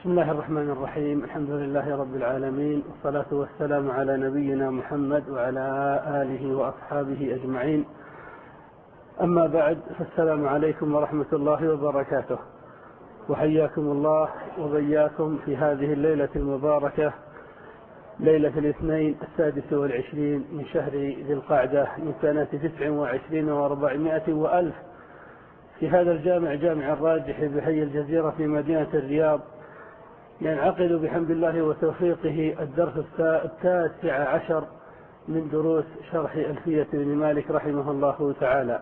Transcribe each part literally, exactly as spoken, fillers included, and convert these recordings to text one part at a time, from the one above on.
بسم الله الرحمن الرحيم. الحمد لله رب العالمين، والصلاة والسلام على نبينا محمد وعلى آله وأصحابه أجمعين. أما بعد، فالسلام عليكم ورحمة الله وبركاته، وحياكم الله وبياكم في هذه الليلة المباركة، ليلة الاثنين السادس والعشرين من شهر ذي القعدة من سنة تسع وعشرين وأربعمائة وألف، في هذا الجامع جامع الراجح بحي الجزيرة في مدينة الرياض. ينعقد بحمد الله وتوفيقه الدرس التاسع عشر من دروس شرح ألفية بن مالك رحمه الله تعالى.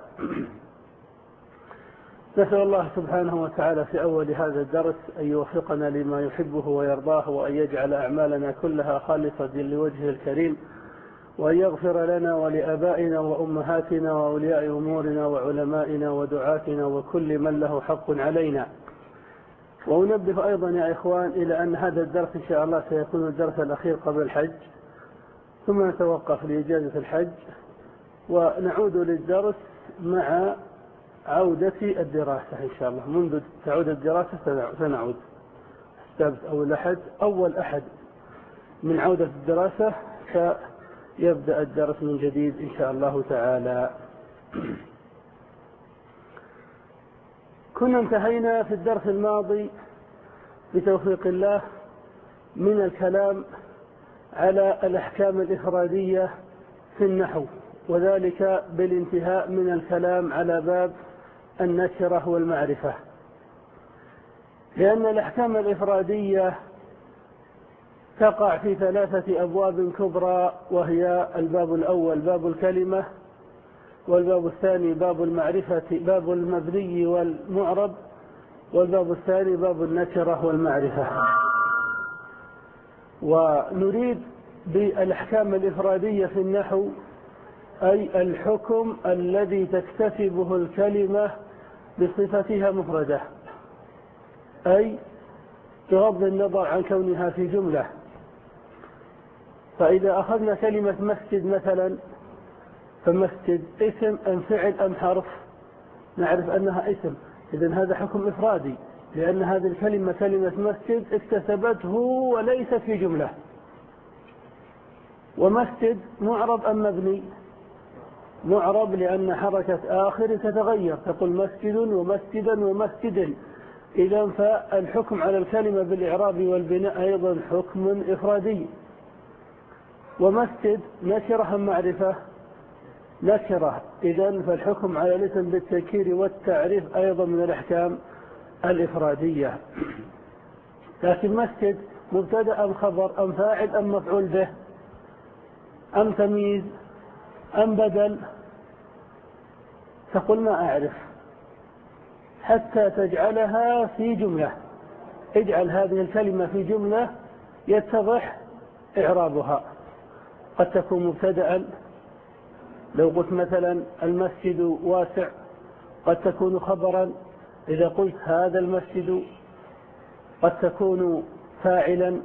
نسأل الله سبحانه وتعالى في أول هذا الدرس أن يوفقنا لما يحبه ويرضاه، وأن يجعل أعمالنا كلها خالصة لوجهه الكريم، وأن يغفر لنا ولآبائنا وأمهاتنا وأولياء أمورنا وعلمائنا ودعاتنا وكل من له حق علينا. وأنبه أيضا يا إخوان إلى أن هذا الدرس إن شاء الله سيكون الدرس الأخير قبل الحج، ثم نتوقف لإجازة الحج ونعود للدرس مع عودة الدراسة إن شاء الله. منذ تعود الدراسة سنعود السبت أو الأحد، أول أحد من عودة الدراسة فيبدأ الدرس من جديد إن شاء الله تعالى. كنا انتهينا في الدرس الماضي بتوفيق الله من الكلام على الأحكام الإفرادية في النحو، وذلك بالانتهاء من الكلام على باب النكرة والمعرفة، لأن الأحكام الإفرادية تقع في ثلاثة أبواب كبرى، وهي الباب الأول باب الكلمة، والباب الثاني باب المعرفة باب المبني والمعرب، والباب الثاني باب النكرة والمعرفة. ونريد بالأحكام الإفرادية في النحو أي الحكم الذي تكتسبه الكلمة بصفتها مفردة، أي بغض النظر عن كونها في جملة. فإذا أخذنا كلمة مسجد مثلا، فمسجد اسم أم فعل أم حرف؟ نعرف أنها اسم، إذن هذا حكم إفرادي، لأن هذه الكلمة كلمة مسجد اكتسبته وليست في جملة. ومسجد معرب أم مبني؟ معرب، لأن حركة آخر تتغير، تقول مسجد ومسجدا ومسجد. إذن فالحكم على الكلمة بالإعراب والبناء أيضا حكم إفرادي. ومسجد نكرة أم معرفة؟ نكرة، إذن فالحكم على الاسم بالتذكير والتعريف أيضا من الأحكام الإفرادية. لكن مسجد مبتدأ أم خبر أم فاعل أم مفعول به أم تمييز أم بدل؟ تقول ما أعرف، حتى تجعلها في جملة. اجعل هذه الكلمة في جملة يتضح إعرابها. قد تكون مبتدأ، لو قلت مثلا المسجد واسع. قد تكون خبرا إذا قلت هذا المسجد. قد تكون فاعلا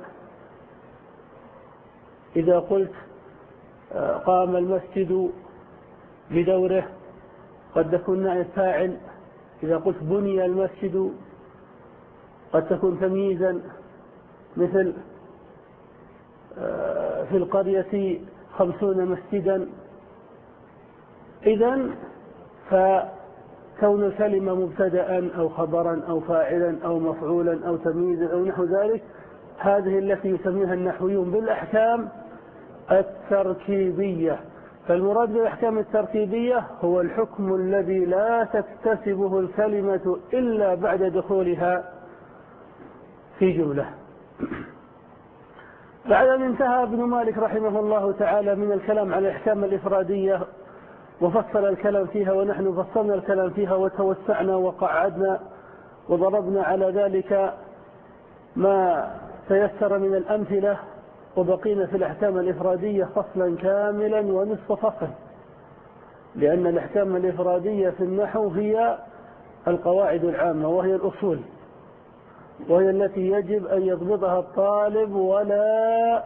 إذا قلت قام المسجد بدوره. قد تكون نائب فاعل إذا قلت بني المسجد. قد تكون تمييزا، مثل في القرية خمسون مسجدا. إذن فكون الكلمة مبتدأ أو خبرا أو فاعلا أو مفعولا أو تمييزا أو نحو ذلك، هذه التي يسميها النحويون بالأحكام التركيبية. فالمراد بالأحكام التركيبية هو الحكم الذي لا تكتسبه الكلمة إلا بعد دخولها في جملة. بعد أن انتهى ابن مالك رحمه الله تعالى من الكلام على الأحكام الإفرادية وفصل الكلام فيها، ونحن فصلنا الكلام فيها وتوسعنا وقعدنا وضربنا على ذلك ما تيسر من الأمثلة، وبقينا في الأحكام الإفرادية فصلا كاملا ونصف فصل، لأن الأحكام الإفرادية في النحو هي القواعد العامة، وهي الأصول، وهي التي يجب أن يضبطها الطالب ولا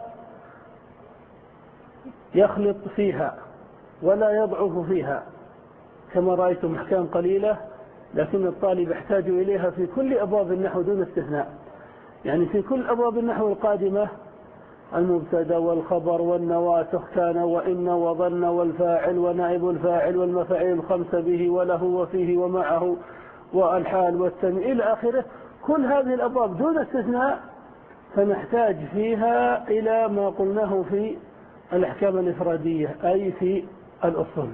يخلط فيها ولا يضعف فيها. كما رأيتم أحكام قليلة، لكن الطالب يحتاج إليها في كل أبواب النحو دون استثناء. يعني في كل أبواب النحو القادمة المبتدا والخبر والنواسخ كان وإن وظن والفاعل ونائب الفاعل والمفاعيل الخمسة به وله وفيه ومعه والحال والتنوين إلى آخره، كل هذه الأبواب دون استثناء فنحتاج فيها إلى ما قلناه في الأحكام الإفرادية أي في الأصول.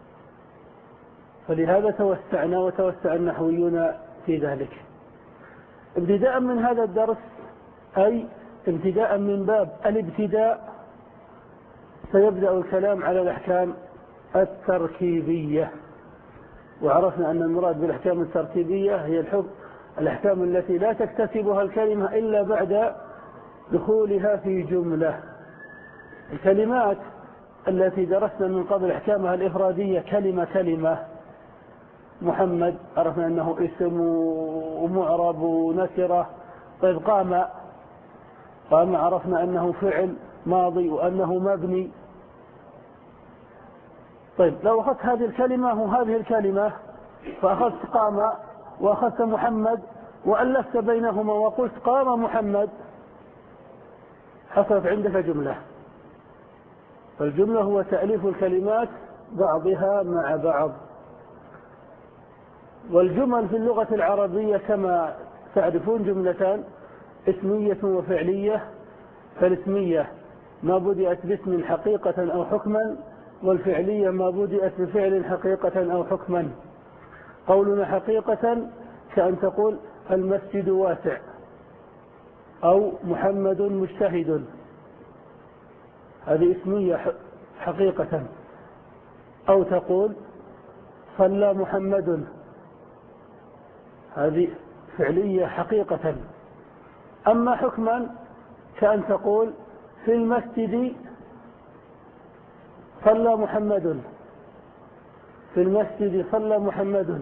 فلهذا توسعنا وتوسع النحويون في ذلك. ابتداء من هذا الدرس أي ابتداء من باب الابتداء سيبدأ الكلام على الأحكام التركيبية. وعرفنا أن المراد بالأحكام التركيبية هي الحكم الأحكام التي لا تكتسبها الكلمة إلا بعد دخولها في جملة. الكلمات التي درسنا من قبل أحكامها الإفرادية كلمة كلمة. محمد عرفنا أنه اسم ومعرب ونكرة. طيب قام قام عرفنا أنه فعل ماضي وأنه مبني. طيب لو أخذت هذه الكلمة وهذه الكلمة فأخذت قام وأخذت محمد وألفت بينهما وقلت قام محمد، حصلت عندك جملة. فالجملة هو تأليف الكلمات بعضها مع بعض. والجمل في اللغة العربية كما تعرفون جملتان، اسمية وفعلية. فالاسمية ما بدأت باسم حقيقة أو حكما، والفعلية ما بدأت بفعل حقيقة أو حكما. قولنا حقيقة كأن تقول المسجد واسع أو محمد مجتهد، هذه اسمية حقيقة. أو تقول صلى محمد، هذه فعلية حقيقة. أما حكما كأن تقول في المسجد صلى محمد، في المسجد صلى محمد،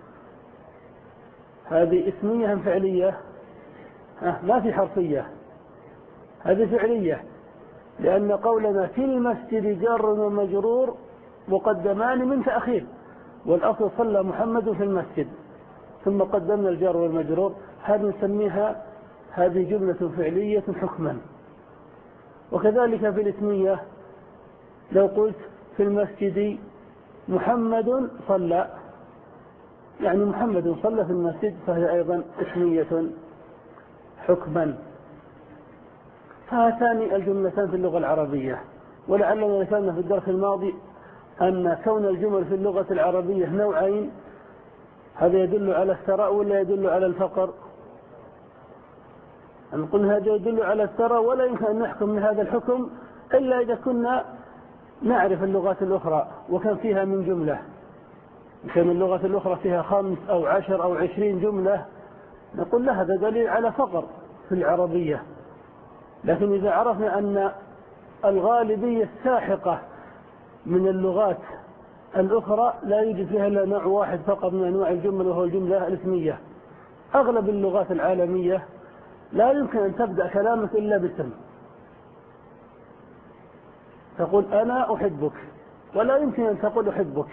هذه اسمية أم فعلية؟ أه ما في حرفية، هذه فعلية، لأن قولنا في المسجد جار ومجرور مقدمان من تأخير، والأصل صلى محمد في المسجد ثم قدمنا الجار والمجرور، هذه نسميها هذه جملة فعلية حكما. وكذلك في الاسمية لو قلت في المسجد محمد صلى، يعني محمد صلى في المسجد، فهي أيضا اسمية حكما. فهاتان الجملتان في اللغة العربية. ولعلنا ذكرنا في الدرس الماضي أن كون الجمل في اللغة العربية نوعين، هذا يدل على الثراء ولا يدل على الفقر؟ نقول هذا يدل على الثراء، ولا يمكن أن نحكم من هذا الحكم إلا إذا كنا نعرف اللغات الأخرى وكان فيها من جملة. كان اللغة الأخرى فيها خمس أو عشر أو عشرين جملة، نقول له هذا دليل على فقر في العربية. لكن إذا عرفنا أن الغالبية الساحقة من اللغات الأخرى لا يوجد فيها إلا نوع واحد فقط من أنواع الجمل، وهو الجملة الاسمية. أغلب اللغات العالمية لا يمكن أن تبدأ كلامك إلا باسم، تقول أنا أحبك، ولا يمكن أن تقول أحبك.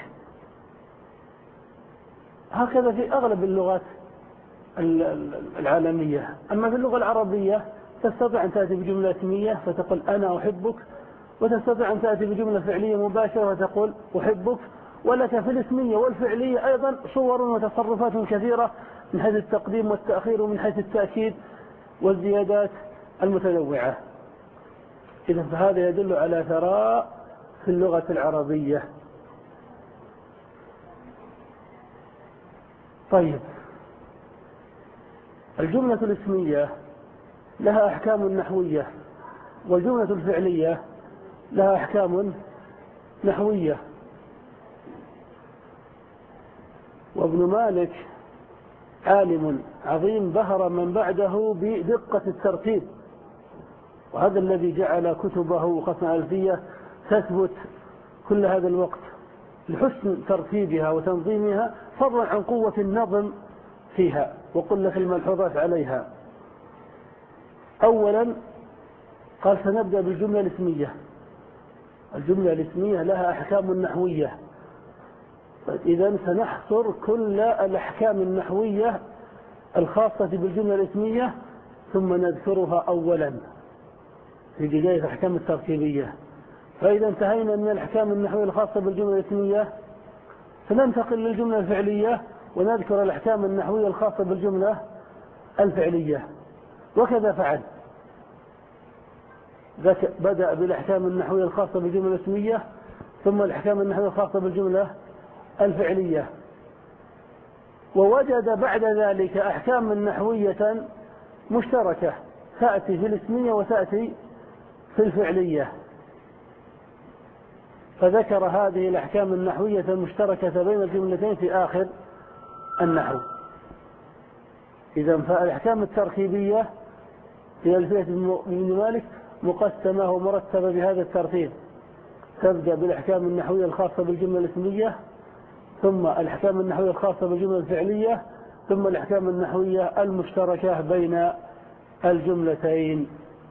هكذا في أغلب اللغات العالمية. أما في اللغة العربية تستطيع أن تأتي بجملة اسمية فتقول أنا أحبك، وتستطيع أن تأتي بجملة فعلية مباشرة وتقول أحبك. ولك في الاسمية والفعلية أيضا صور وتصرفات كثيرة من حيث التقديم والتأخير ومن حيث التأكيد والزيادات المتنوعة. إذا فهذا يدل على ثراء في اللغة العربية. طيب، الجملة الاسمية لها أحكام نحوية، والجملة الفعلية لها أحكام نحوية. وابن مالك عالم عظيم بهر من بعده بدقة الترتيب، وهذا الذي جعل كتبه وقسم ألفية تثبت كل هذا الوقت لحسن ترتيبها وتنظيمها، فضلا عن قوة النظم فيها وقلة الملحوظات عليها. أولا قال سنبدأ بالجملة الاسمية. الجملة الاسمية لها أحكام نحوية، إذن سنحصر كل الأحكام النحوية الخاصة بالجملة الاسمية ثم نذكرها أولا في بداية الأحكام التركيبية. فإذا انتهينا من الأحكام النحوية الخاصة بالجملة الاسمية فننتقل للجملة الفعلية ونذكر الأحكام النحوية الخاصة بالجملة الفعلية. وكذا فعل، بدأ بالأحكام النحوية الخاصة بالجملة الاسمية ثم الأحكام النحوية الخاصة بالجملة الفعلية، ووجد بعد ذلك أحكام نحوية مشتركة تأتي في الاسمية وتأتي في الفعلية، فذكر هذه الأحكام النحوية المشتركة بين الجملتين في آخر النحو. إذا فالأحكام التركيبية في ألفية ابن مالك مقسمة ومرتبة بهذا الترتيب، تبدأ بالأحكام النحوية الخاصة بالجملة الاسمية، ثم الأحكام النحوية الخاصة بالجملة الفعلية، ثم الأحكام النحوية المشتركة بين الجملتين.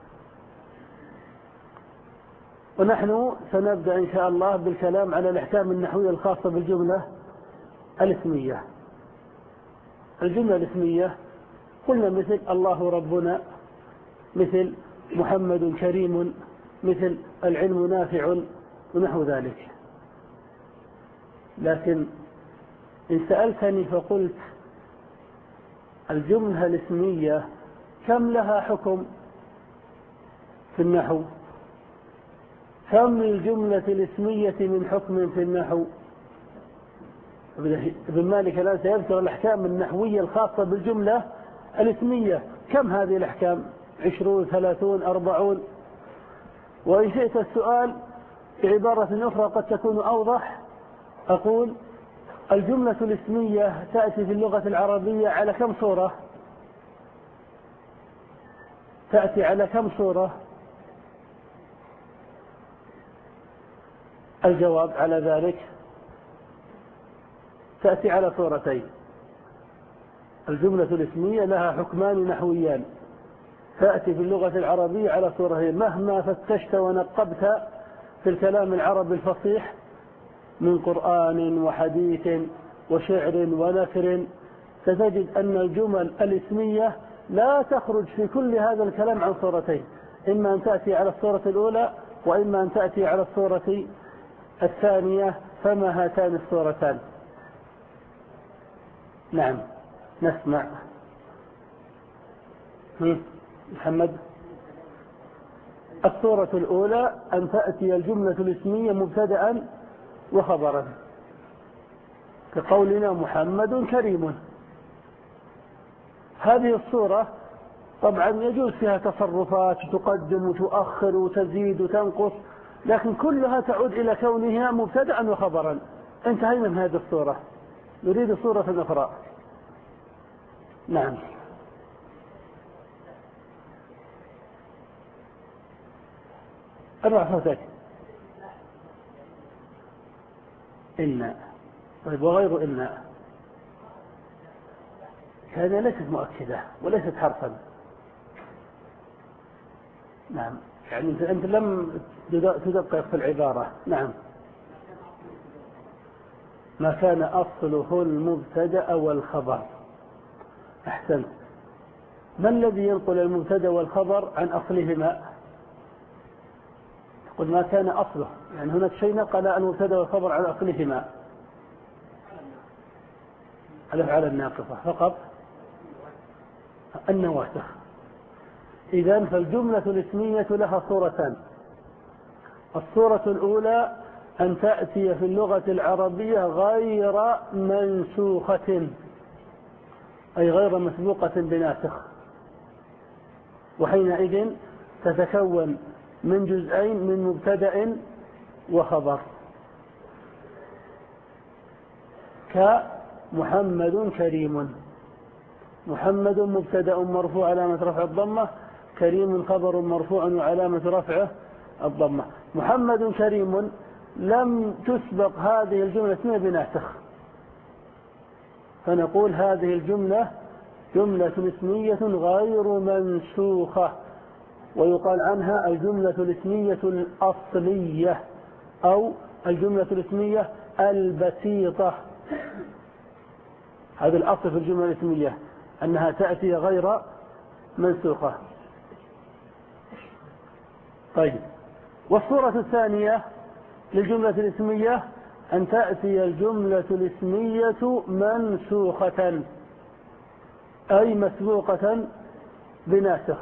ونحن سنبدأ إن شاء الله بالكلام على الأحكام النحوية الخاصة بالجملة الاسمية. الجملة الاسمية قلنا مثل الله ربنا، مثل محمد كريم، مثل العلم نافع ونحو ذلك. لكن إن سألتني فقلت الجملة الاسمية كم لها حكم في النحو؟ كم الجملة الاسمية من حكم في النحو؟ ابن مالك الآن سيذكر الأحكام النحوية الخاصة بالجملة الاسمية. كم هذه الأحكام؟ عشرون، ثلاثون، أربعون. وإن شئت السؤال بعبارة أخرى قد تكون أوضح، أقول الجملة الاسمية تأتي في اللغة العربية على كم صورة؟ تأتي على كم صورة؟ الجواب على ذلك تأتي على صورتين. الجملة الاسمية لها حكمان نحويان، تأتي في اللغة العربية على صورتين. مهما فتشت ونقبت في الكلام العربي الفصيح من قرآن وحديث وشعر ونثر ستجد أن الجمل الاسمية لا تخرج في كل هذا الكلام عن صورتين، إما أن تأتي على الصورة الأولى وإما أن تأتي على الصورة الثانية. فما هاتان الصورتان؟ نعم نسمع محمد. الصورة الأولى أن تأتي الجملة الاسمية مبتدأ وخبرا، كقولنا محمد كريم. هذه الصورة طبعا يجوز فيها تصرفات تقدم وتؤخر وتزيد وتنقص، لكن كلها تعود إلى كونها مبتدأ وخبرا. انتهينا من هذه الصورة، نريد صورة أخرى. نعم ارفع صوتك. إن. طيب وغير إن هذه ليست مؤكدة وليست حرفا. نعم يعني أنت لم تدقق في العبارة. نعم ما كان أصله المبتدأ والخبر. أحسنت. ما الذي ينقل المبتدأ والخبر عن أصلهما؟ تقول ما كان أصله، يعني هناك شيء نقل المبتدأ والخبر عن أصلهما. الأفعال الناقصة فقط النواسخ. إذن فالجملة الاسمية لها صورتان. الصورة الأولى أن تأتي في اللغة العربية غير منسوخة، أي غير مسبوقة بناسخ، وحينئذ تتكون من جزئين من مبتدأ وخبر، كمحمد كريم. محمد مبتدأ مرفوع علامة رفع الضمة، كريم خبر مرفوع وعلامة رفعه الضمة. محمد كريم لم تسبق هذه الجملة اسمية بناسخ، فنقول هذه الجملة جملة اسمية غير منسوخة، ويقال عنها الجملة الاسمية الأصلية أو الجملة الاسمية البسيطة. هذا الأصل في الجملة الاسمية أنها تأتي غير منسوخة. طيب، والصورة الثانية للجملة الاسمية أن تأتي الجملة الاسمية منسوخة أي مسبوقة بناسخ،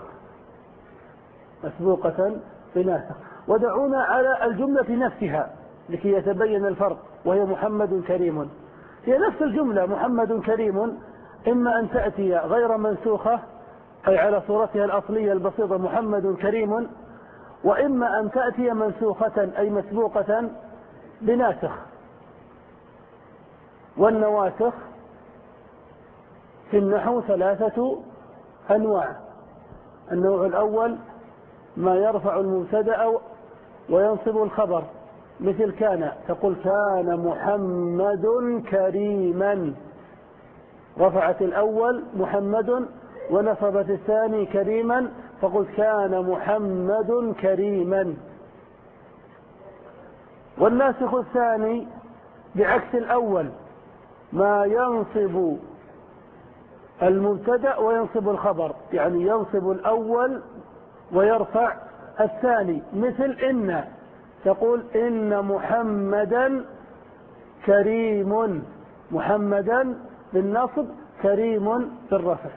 مسبوقة بناسخ. ودعونا على الجملة نفسها لكي يتبين الفرق، وهي محمد كريم. هي نفس الجملة محمد كريم، إما أن تأتي غير منسوخة أي على صورتها الأصلية البسيطة محمد كريم، وإما أن تأتي منسوخة أي مسبوقة بناسخ. والنواسخ في النحو ثلاثة أنواع. النوع الأول ما يرفع المبتدأ وينصب الخبر، مثل كان، تقول كان محمد كريما، رفعت الأول محمد ونصبت الثاني كريما، فقلت كان محمد كريما. والناسخ الثاني بعكس الأول ما ينصب المبتدأ وينصب الخبر، يعني ينصب الأول ويرفع الثاني، مثل إن، تقول إن محمدا كريم، محمدا بالنصب كريم بالرفع.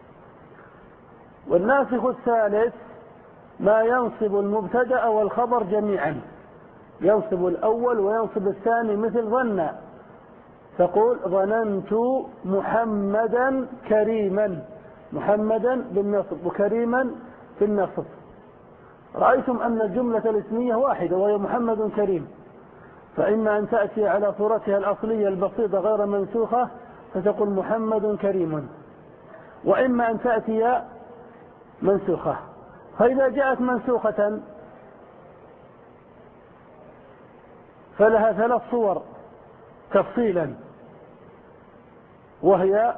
والناسخ الثالث ما ينصب المبتدأ والخبر جميعا، ينصب الأول وينصب الثاني، مثل ظن، تقول ظننت محمدا كريما، محمدا بالنصب وكريما بالنصب. رأيتم أن الجملة الاسمية واحدة وهي محمد كريم، فإما أن تأتي على صورتها الأصلية البسيطة غير منسوخة فتقول محمد كريم، وإما أن تأتي منسوخة. فإذا جاءت منسوخة فلها ثلاث صور تفصيلا، وهي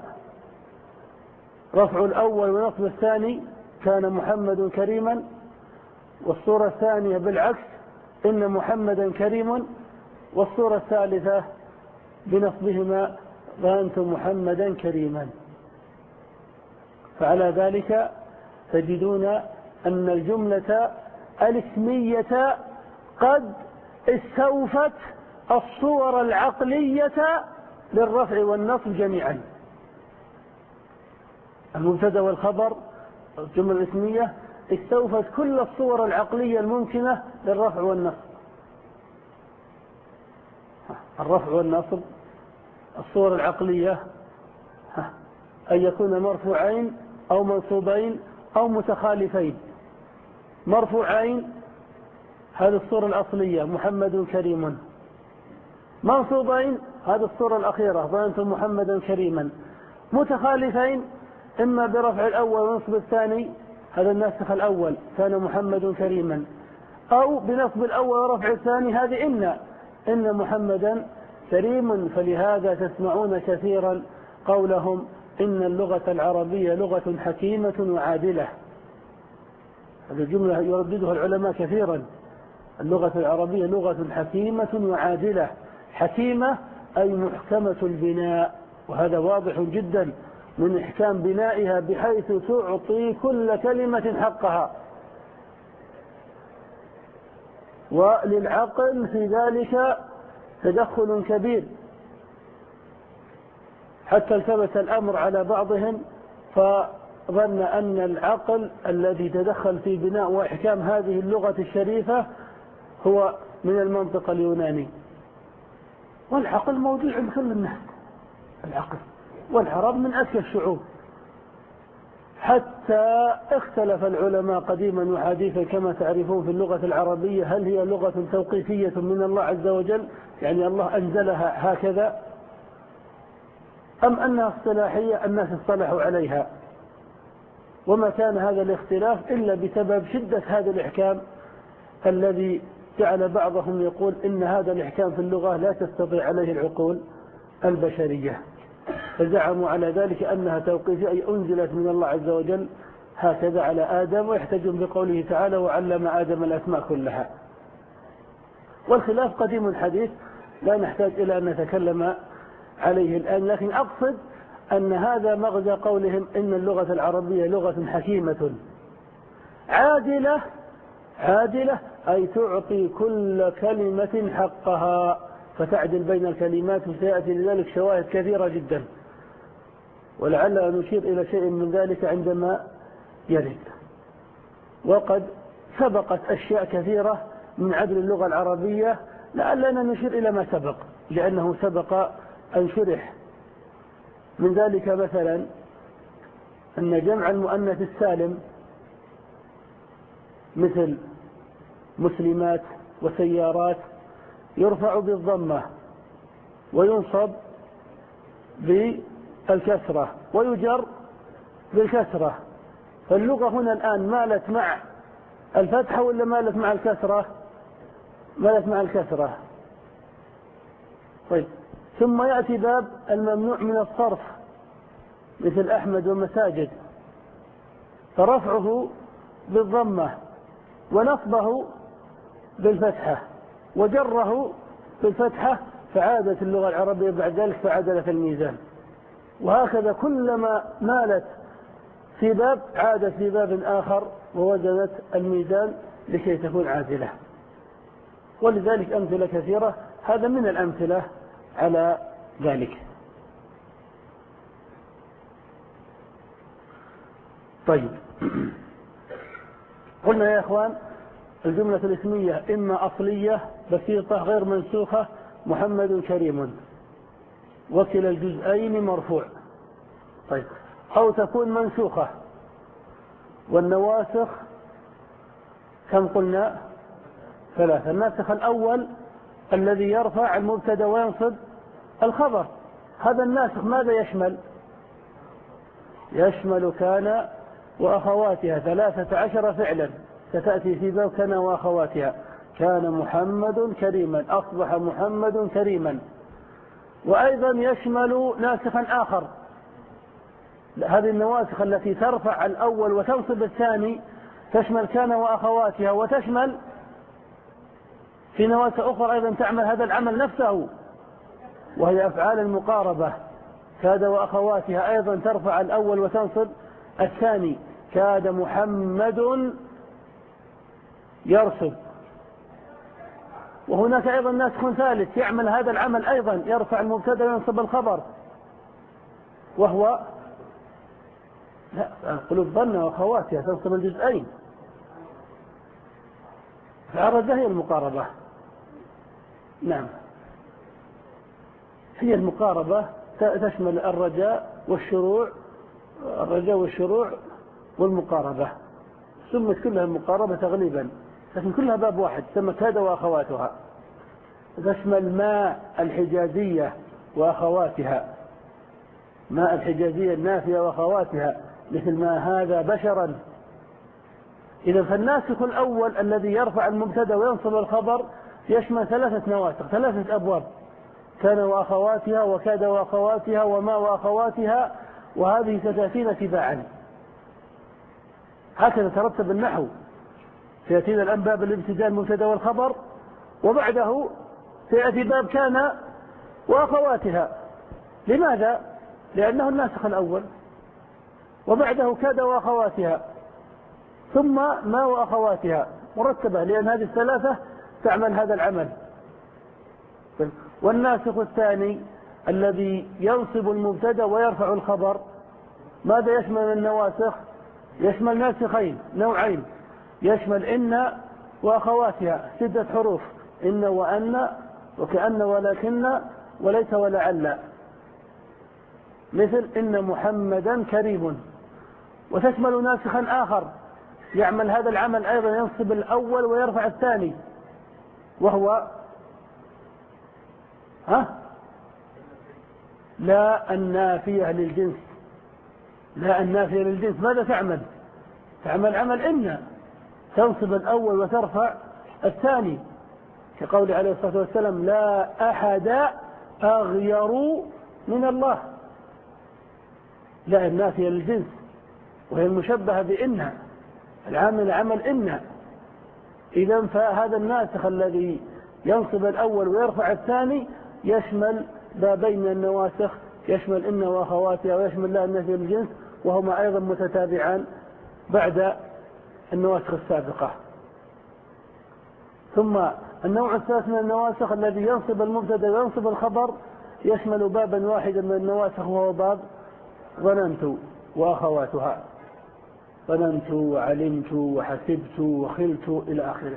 رفع الأول ونصب الثاني كان محمد كريما، والصورة الثانية بالعكس إن محمدا كريم، والصورة الثالثة بنصبهما ظننت محمدا كريما. فعلى ذلك تجدون أن الجملة الاسمية قد استوفت الصور العقلية للرفع والنصب جميعا. المبتدأ والخبر الجملة الاسمية استوفت كل الصور العقلية الممكنة للرفع والنصب. الرفع والنصب الصور العقلية أن يكون مرفوعين أو منصوبين أو متخالفين. مرفوعين هذه الصورة الأصلية محمد كريم، منصوبين هذه الصورة الأخيرة ظننت محمدا كريما، متخالفين إما برفع الأول ونصب الثاني هذا الناسخ الأول كان محمد كريما، أو بنصب الأول ورفع الثاني هذه إن إن محمدا كريم. فلهذا تسمعون كثيرا قولهم إن اللغة العربية لغة حكيمة وعادلة. هذه الجملة يرددها العلماء كثيرا، اللغة العربية لغة حكيمة وعادلة. حكيمة أي محكمة البناء، وهذا واضح جدا من إحكام بنائها بحيث تعطي كل كلمة حقها، وللعقل في ذلك تدخل كبير، حتى التبس الأمر على بعضهم فظن أن العقل الذي تدخل في بناء وإحكام هذه اللغة الشريفة هو من المنطق اليوناني. والعقل موجود عند كل الناس، العقل، والعرب من أذكى الشعوب، حتى اختلف العلماء قديما وحديثا كما تعرفون في اللغة العربية هل هي لغة توقيفية من الله عز وجل، يعني الله أنزلها هكذا، أم أنها اصطلاحية الناس اصطلحوا عليها. وما كان هذا الاختلاف إلا بسبب شدة هذا الإحكام الذي جعل بعضهم يقول إن هذا الإحكام في اللغة لا تستطيع عليه العقول البشرية، فزعموا على ذلك أنها توقيفية أي أنزلت من الله عز وجل هكذا على آدم، ويحتجون بقوله تعالى وعلم آدم الأسماء كلها. والخلاف قديم حديث لا نحتاج إلى أن نتكلم عليه الآن، لكن أقصد أن هذا مغزى قولهم إن اللغة العربية لغة حكيمة عادلة. عادلة أي تعطي كل كلمة حقها فتعدل بين الكلمات، وسيأتي لذلك شواهد كثيرة جدا، ولعلنا نشير إلى شيء من ذلك عندما يرد. وقد سبقت أشياء كثيرة من عدل اللغة العربية، لعلنا نشير إلى ما سبق لأنه سبق أن شرح. من ذلك مثلا أن جمع المؤنث السالم مثل مسلمات وسيارات يرفع بالضمة وينصب بالكسرة ويجر بالكسرة. فاللغة هنا الآن مالت مع الفتحة ولا مالت مع الكسرة؟ مالت مع الكسرة. طيب، ثم يأتي باب الممنوع من الصرف مثل أحمد ومساجد، فرفعه بالضمة ونصبه بالفتحة وجره بالفتحة، فعادت اللغة العربية بعد ذلك فعدلت الميزان. وهكذا كلما مالت في باب عادت في باب آخر ووزنت الميزان لكي تكون عادلة. ولذلك أمثلة كثيرة، هذا من الأمثلة على ذلك. طيب، قلنا يا إخوان الجملة الاسمية إما أصلية بسيطة غير منسوخة محمد كريم وكلا الجزئين مرفوع، طيب، أو تكون منسوخة. والنواسخ كم قلنا؟ ثلاثة. الناسخ الأول الذي يرفع المبتدا وينصب الخبر، هذا الناسخ ماذا يشمل؟ يشمل كان وأخواتها ثلاثة عشر فعلا ستأتي في باب كان وأخواتها. كان محمد كريما، أصبح محمد كريما. وأيضا يشمل ناسخا آخر، هذه النواسخ التي ترفع الأول وتنصب الثاني تشمل كان وأخواتها، وتشمل في نواسخ أخرى أيضا تعمل هذا العمل نفسه وهي أفعال المقاربة. كاد وأخواتها أيضا ترفع الأول وتنصب الثاني. كاد محمد يرصد. وهناك أيضا ناسخ ثالث يعمل هذا العمل أيضا، يرفع المبتدا وينصب الخبر، وهو لا قلوب ظن وأخواتها تنصب الجزئين. فالرجاء هي المقاربة. نعم، هي المقاربة تشمل الرجاء والشروع، الرجاء والشروع والمقاربة، سمت كلها المقاربة تغليبا، لكن كلها باب واحد تسمى كاد وأخواتها. تشمل ماء الحجازية وأخواتها، ماء الحجازية النافية وأخواتها، مثل ما هذا بشرا. إذا فالناسخ الأول الذي يرفع المبتدا وينصب الخبر يشمل ثلاثة نواسخ، ثلاثة أبواب: كان وأخواتها وكاد وأخواتها وما وأخواتها، وهذه ستأتينا تباعا. هكذا ترتب النحو، سيأتينا الآن باب الابتداء المبتدا والخبر، وبعده سيأتي باب كان وأخواتها. لماذا؟ لأنه الناسخ الأول، وبعده كاد وأخواتها، ثم ما وأخواتها، مرتبة، لأن هذه الثلاثة تعمل هذا العمل. والناسخ الثاني الذي ينصب المبتدا ويرفع الخبر، ماذا يشمل النواسخ؟ يشمل ناسخين نوعين، يشمل إن وأخواتها ستة حروف: إن وأن وكأن ولكن وليس ولعل، مثل إن محمدا كريم. وتشمل ناسخا آخر يعمل هذا العمل أيضا، ينصب الأول ويرفع الثاني، وهو ها لا النافية للجنس. لا النافية للجنس ماذا تعمل؟ تعمل عمل إن، تنصب الأول وترفع الثاني، كقول عليه الصلاة والسلام: لا أحد أغير من الله. لا النافية للجنس، وهي المشبهة بإن، العامل عمل إن. إذن فهذا الناسخ الذي ينصب الأول ويرفع الثاني يشمل بابين النواسخ: يشمل إن وأخواتها ويشمل لا النفي الجنس، وهما أيضا متتابعان بعد النواسخ السابقة. ثم النوع الثالث من النواسخ الذي ينصب المبتدا وينصب الخبر يشمل بابا واحدا من النواسخ، وهو باب ظننت وأخواتها، ظننت وعلمت وحسبت وخلت إلى آخره.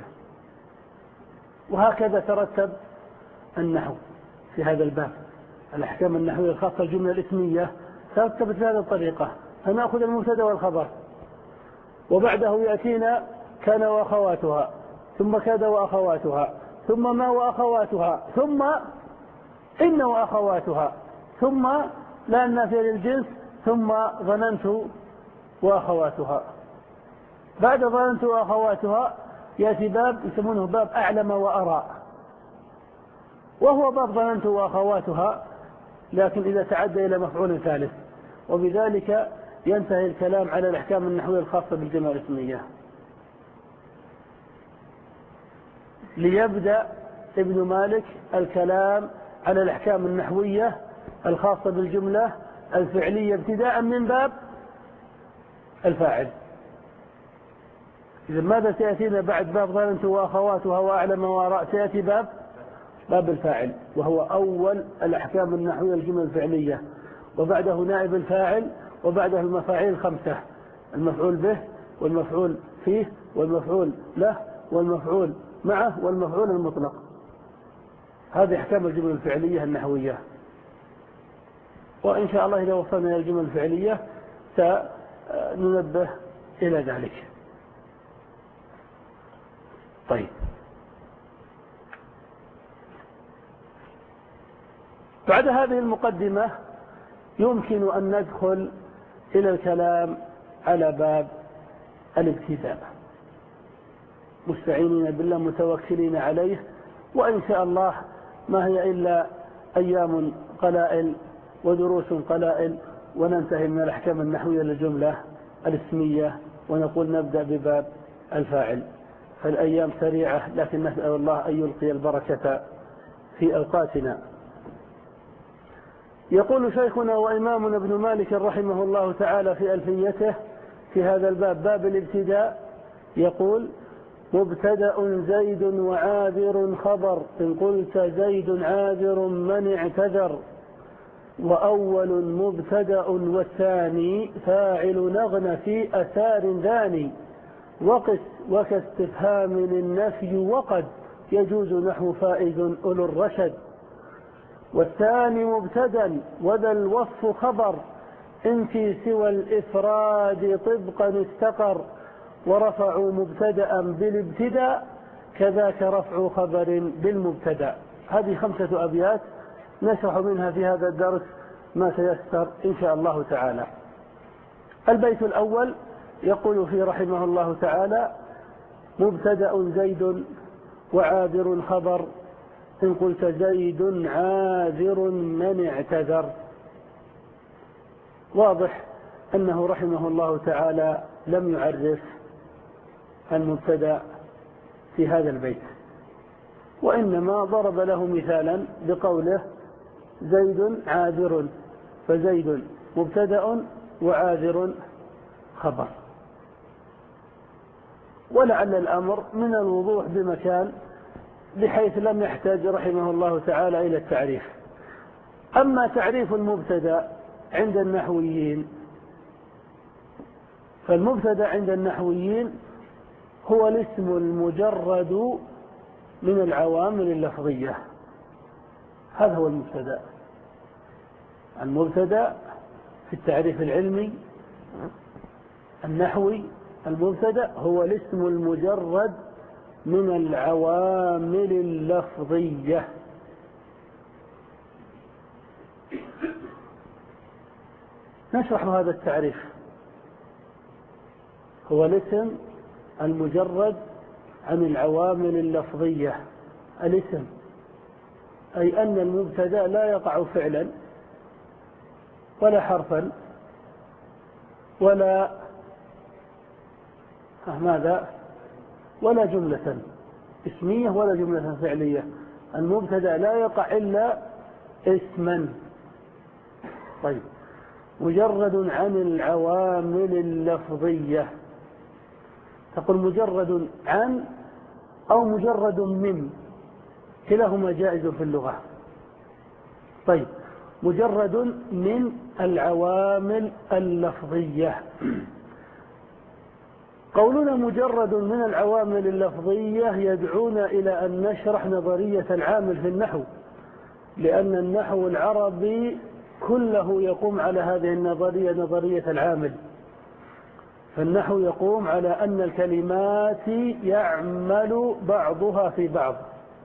وهكذا ترتب النحو في هذا الباب. الأحكام النحوية الخاصة الجملة الاسمية ترتبت بهذه الطريقة، فنأخذ المبتدا والخبر، وبعده يأتينا كان وأخواتها، ثم كاد وأخواتها، ثم ما وأخواتها، ثم إن وأخواتها، ثم لا النافية للجنس، ثم ظننت وأخواتها. بعد ظننت وأخواتها يأتي باب يسمونه باب أعلم وأرى، وهو باب ظننت وأخواتها لكن إذا تعدى إلى مفعول ثالث، وبذلك ينتهي الكلام على الأحكام النحوية الخاصة بالجملة الاسمية. ليبدأ ابن مالك الكلام على الأحكام النحوية الخاصة بالجملة الفعلية ابتداء من باب الفاعل. إذا ماذا سيأتينا بعد باب ظننت وأخواتها وأعلم وأرى؟ سيأتي باب باب الفاعل، وهو أول الأحكام النحوية الجمل الفعلية، وبعده نائب الفاعل، وبعده المفاعيل الخمسة: المفعول به، والمفعول فيه، والمفعول له، والمفعول معه، والمفعول المطلق. هذه أحكام الجمل الفعلية النحوية، وإن شاء الله إذا وصلنا إلى الجمل الفعلية سننبه إلى ذلك. طيب، بعد هذه المقدمة يمكن أن ندخل إلى الكلام على باب الابتداء، مستعينين بالله متوكلين عليه، وإن شاء الله ما هي إلا أيام قلائل ودروس قلائل وننتهي من الأحكام النحوية للجملة الاسمية، ونقول نبدأ بباب الفاعل. فالأيام سريعة، لكن نسأل الله أن يلقي البركة في أوقاتنا. يقول شيخنا وإمامنا ابن مالك رحمه الله تعالى في ألفيته في هذا الباب، باب الابتداء، يقول: مبتدأ زيد وعاذر خبر، إن قلت زيد عاذر من اعتذر، وأول مبتدأ والثاني فاعل نغن في أثار ذاني، وقس وكاستفهام للنفي وقد يجوز نحو فائز أولو الرشد، والثاني مبتدا وذا الوصف خبر، إن في سوى الإفراد طبقا استقر، ورفعوا مبتدأ بالابتداء كذاك رفع خبر بالمبتدأ. هذه خمسة أبيات نشرح منها في هذا الدرس ما تيسر إن شاء الله تعالى. البيت الأول يقول فيه رحمه الله تعالى: مبتدأ زيد وعاذر خبر، إن قلت زيد عاذر من اعتذر. واضح أنه رحمه الله تعالى لم يعرف المبتدأ في هذا البيت، وإنما ضرب له مثالا بقوله زيد عاذر، فزيد مبتدأ وعاذر خبر. ولعل الأمر من الوضوح بمكان بحيث لم يحتاج رحمه الله تعالى إلى التعريف. أما تعريف المبتدأ عند النحويين، فالمبتدأ عند النحويين هو الاسم المجرد من العوامل اللفظية، هذا هو المبتدأ. المبتدأ في التعريف العلمي النحوي، المبتدأ هو الاسم المجرد من العوامل اللفظية. نشرح هذا التعريف. هو الاسم المجرد عن العوامل اللفظية. الاسم أي أن المبتدأ لا يقع فعلا ولا حرفا ولا ماذا ولا جملة اسمية ولا جملة فعلية. المبتدأ لا يقع إلا اسما، طيب، مجرد عن العوامل اللفظية، تقول مجرد عن أو مجرد من، كلاهما جائز في اللغة. طيب، مجرد من العوامل اللفظية. قولنا مجرد من العوامل اللفظية يدعونا إلى أن نشرح نظرية العامل في النحو، لأن النحو العربي كله يقوم على هذه النظرية، نظرية العامل. فالنحو يقوم على أن الكلمات يعمل بعضها في بعض.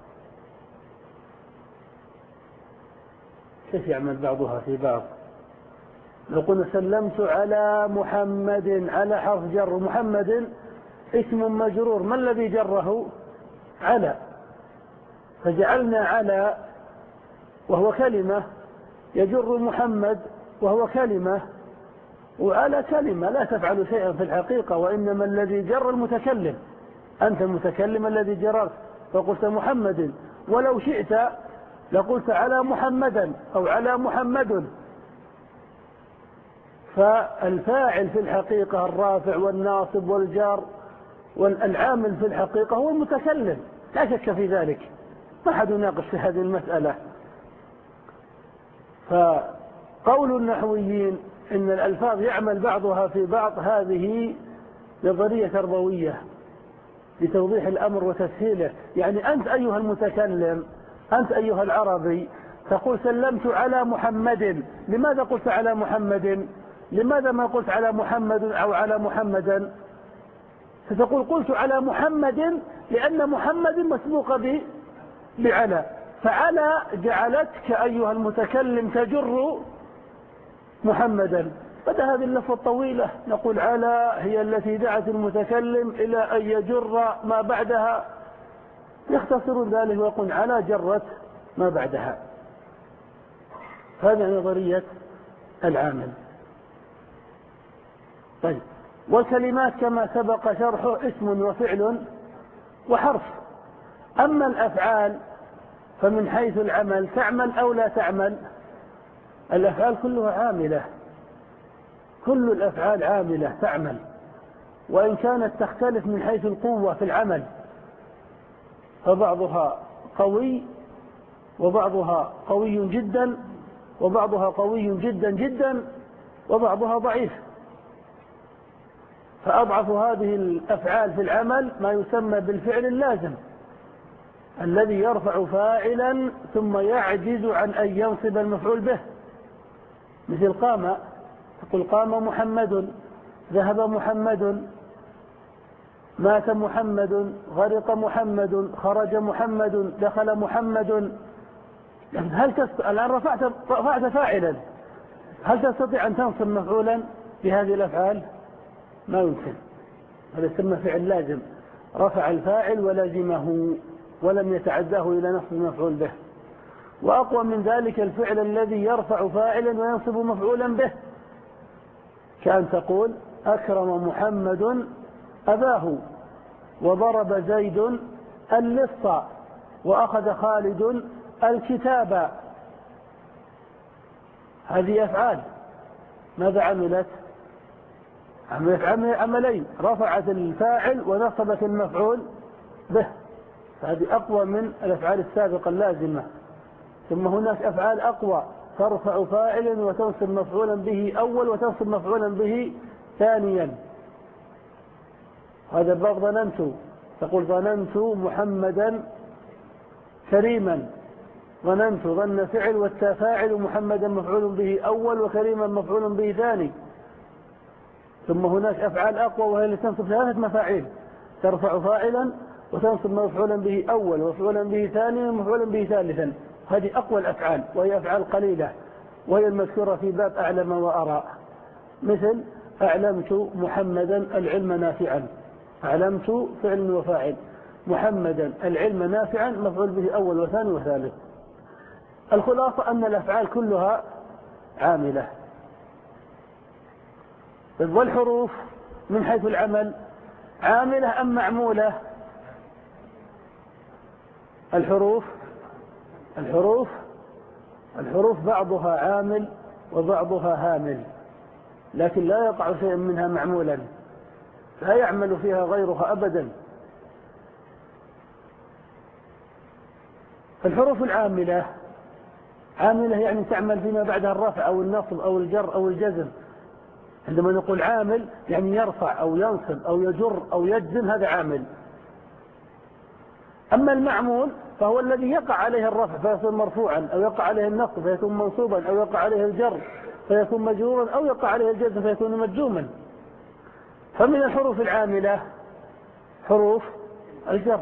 كيف يعمل بعضها في بعض؟ لو قلنا سلمت على محمد، على حرف جر، محمد اسم مجرور، ما الذي جره؟ على، فجعلنا على وهو كلمة يجر محمد وهو كلمة، وعلى كلمة لا تفعل شيئا في الحقيقة، وإنما الذي جر المتكلم، أنت المتكلم الذي جررت فقلت محمد، ولو شئت لقلت على محمدا أو على محمد. فالفاعل في الحقيقة الرافع والناصب والجار والعامل في الحقيقة هو المتكلم، لا شك في ذلك، ما أحد يناقش في هذه المسألة. فقول النحويين إن الألفاظ يعمل بعضها في بعض هذه نظرية تربوية لتوضيح الأمر وتسهيله. يعني أنت أيها المتكلم، أنت أيها العربي، تقول سلمت على محمد، لماذا قلت على محمد؟ لماذا ما قلت على محمد أو على محمدا؟ ستقول قلت على محمد لأن محمد مسبوق ب بعلى، فعلى جعلتك أيها المتكلم تجر محمدا. بدأ هذه اللفظة الطويلة، نقول على هي التي دعت المتكلم إلى أن يجر ما بعدها، يختصرون ذلك ويقول على جرت ما بعدها. هذه نظرية العامل. طيب، والكلمات كما سبق شرحه اسم وفعل وحرف. أما الأفعال فمن حيث العمل تعمل أو لا تعمل؟ الأفعال كلها عاملة، كل الأفعال عاملة تعمل، وإن كانت تختلف من حيث القوة في العمل، فبعضها قوي وبعضها قوي جدا وبعضها قوي جدا جدا وبعضها ضعيف. فأضعف هذه الأفعال في العمل ما يسمى بالفعل اللازم، الذي يرفع فاعلا ثم يعجز عن أن ينصب المفعول به، مثل قام، تقول قام محمد، ذهب محمد، مات محمد، غرق محمد، خرج محمد، دخل محمد. هل تست... الآن رفعت رفعت فاعلا، هل تستطيع أن تنصب مفعولا بهذه الأفعال؟ ما يمكن. هذا يسمى فعل لازم، رفع الفاعل ولازمه ولم يتعداه إلى نصب المفعول به. وأقوى من ذلك الفعل الذي يرفع فاعلا وينصب مفعولا به، كأن تقول أكرم محمد أباه، وضرب زيد اللص، وأخذ خالد الكتاب. هذه أفعال ماذا عملت؟ عملت عملين، رفعت الفاعل ونصبت المفعول به، هذه أقوى من الأفعال السابقة اللازمة. ثم هناك أفعال أقوى، ترفع فاعلا وتنصب مفعولا به أول وتنصب مفعولا به ثانيا. هذا باب ظننت، تقول ظننت محمدا كريما، ظننت ظن فعل والتاء فاعل ومحمدا مفعول به أول وكريما مفعول به ثاني. ثم هناك أفعال أقوى وهي اللي تنصب ثلاثة مفاعيل، ترفع فاعلا وتنصب مفعولا به أول ومفعولا به ثانيا ومفعولا به ثالثا. هذه أقوى الأفعال، وهي أفعال قليلة، وهي المذكورة في باب أعلم وأرى، مثل أعلمت محمدا العلم نافعا، أعلمت فعل وفاعل، محمدا العلم نافعا مفعول به أول وثاني وثالث. الخلاصة أن الأفعال كلها عاملة. والحروف من حيث العمل عاملة أم معمولة؟ الحروف الحروف الحروف بعضها عامل وبعضها هامل، لكن لا يقع شيء منها معمولا، لا يعمل فيها غيرها أبدا. الحروف العاملة، عاملة يعني تعمل فيما بعدها الرفع أو النصب أو الجر أو الجزم. عندما نقول عامل يعني يرفع أو ينصب أو يجر أو يجزم، هذا عامل. أما المعمول فهو الذي يقع عليه الرفع فيكون مرفوعا، أو يقع عليه النصب فيكون منصوبا، أو يقع عليه الجر فيكون مجرورا، أو يقع عليه الجزم فيكون مجزوما. فمن الحروف العاملة حروف الجر،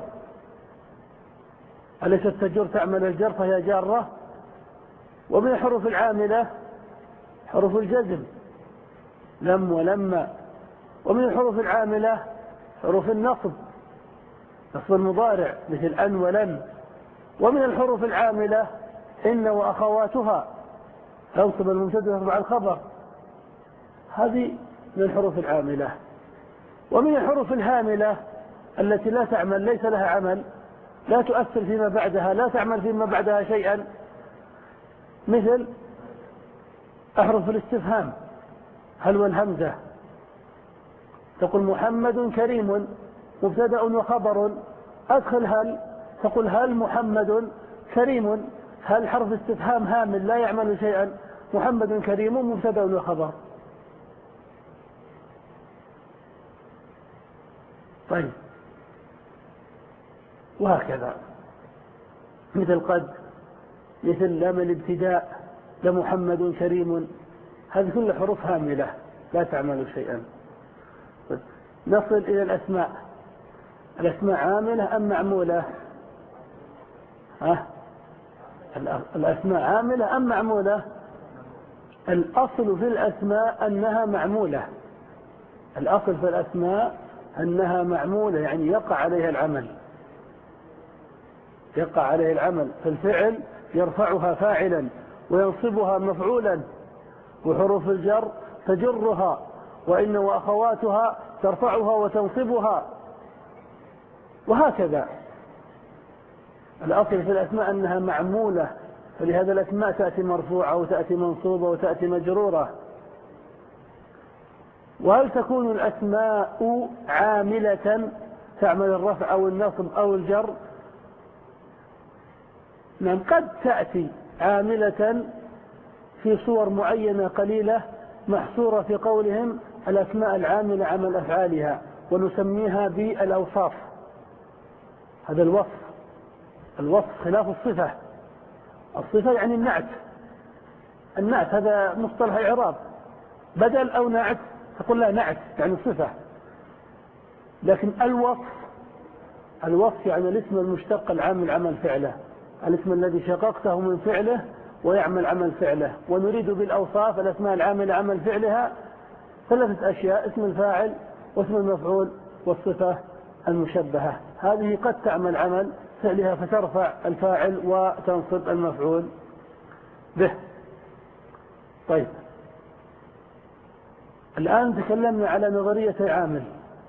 أليست تجر تعمل الجر فهي جارة؟ ومن الحروف العاملة حروف الجزم، لم ولما. ومن الحروف العاملة حروف النصب، نصب المضارع مثل أن ولن. ومن الحروف العاملة إن وأخواتها، تنصب المبتدأ مع الخبر، هذه من الحروف العاملة. ومن الحروف الهاملة التي لا تعمل، ليس لها عمل، لا تؤثر فيما بعدها، لا تعمل فيما بعدها شيئا، مثل أحرف الاستفهام، هل والهمزة. تقول محمد كريم، مبتدأ وخبر، أدخل هل، تقول هل محمد كريم، هل حرف استفهام هامل لا يعمل شيئا، محمد كريم مبتدأ وخبر. طيب، وهكذا مثل قد، مثل لام الابتداء، لمحمد كريم، هذه كل حروف هاملة لا تعمل شيئا. نصل إلى الأسماء. الأسماء عاملة أم معمولة؟ ها؟ الأسماء عاملة أم معمولة؟ الأصل في الأسماء أنها معمولة. الأصل في الأسماء أنها معمولة، يعني يقع عليها العمل، يقع عليه العمل. فالفعل يرفعها فاعلا وينصبها مفعولا، وحروف الجر تجرها، وإن وأخواتها ترفعها وتنصبها، وهكذا. الأصل في الأسماء أنها معمولة، فلهذا الأسماء تأتي مرفوعة وتأتي منصوبة وتأتي مجرورة. وهل تكون الأسماء عاملة تعمل الرفع أو النصب أو الجر؟ نعم، قد تأتي عاملة في صور معينة قليلة محصورة في قولهم الأسماء العاملة عمل أفعالها، ونسميها بالأوصاف. هذا الوصف، الوصف خلاف الصفة. الصفة يعني النعت، النعت هذا مصطلح إعراب، بدل أو نعت تقول لا نعت يعني صفة. لكن الوصف، الوصف يعني الاسم المشتق العامل عمل فعله، الاسم الذي شققته من فعله ويعمل عمل فعله. ونريد بالأوصاف الأسماء العاملة عمل فعلها ثلاثة أشياء: اسم الفاعل واسم المفعول والصفة المشبهة. هذه قد تعمل عمل فعلها فترفع الفاعل وتنصب المفعول به. طيب، الآن تكلمنا على نظرية العامل،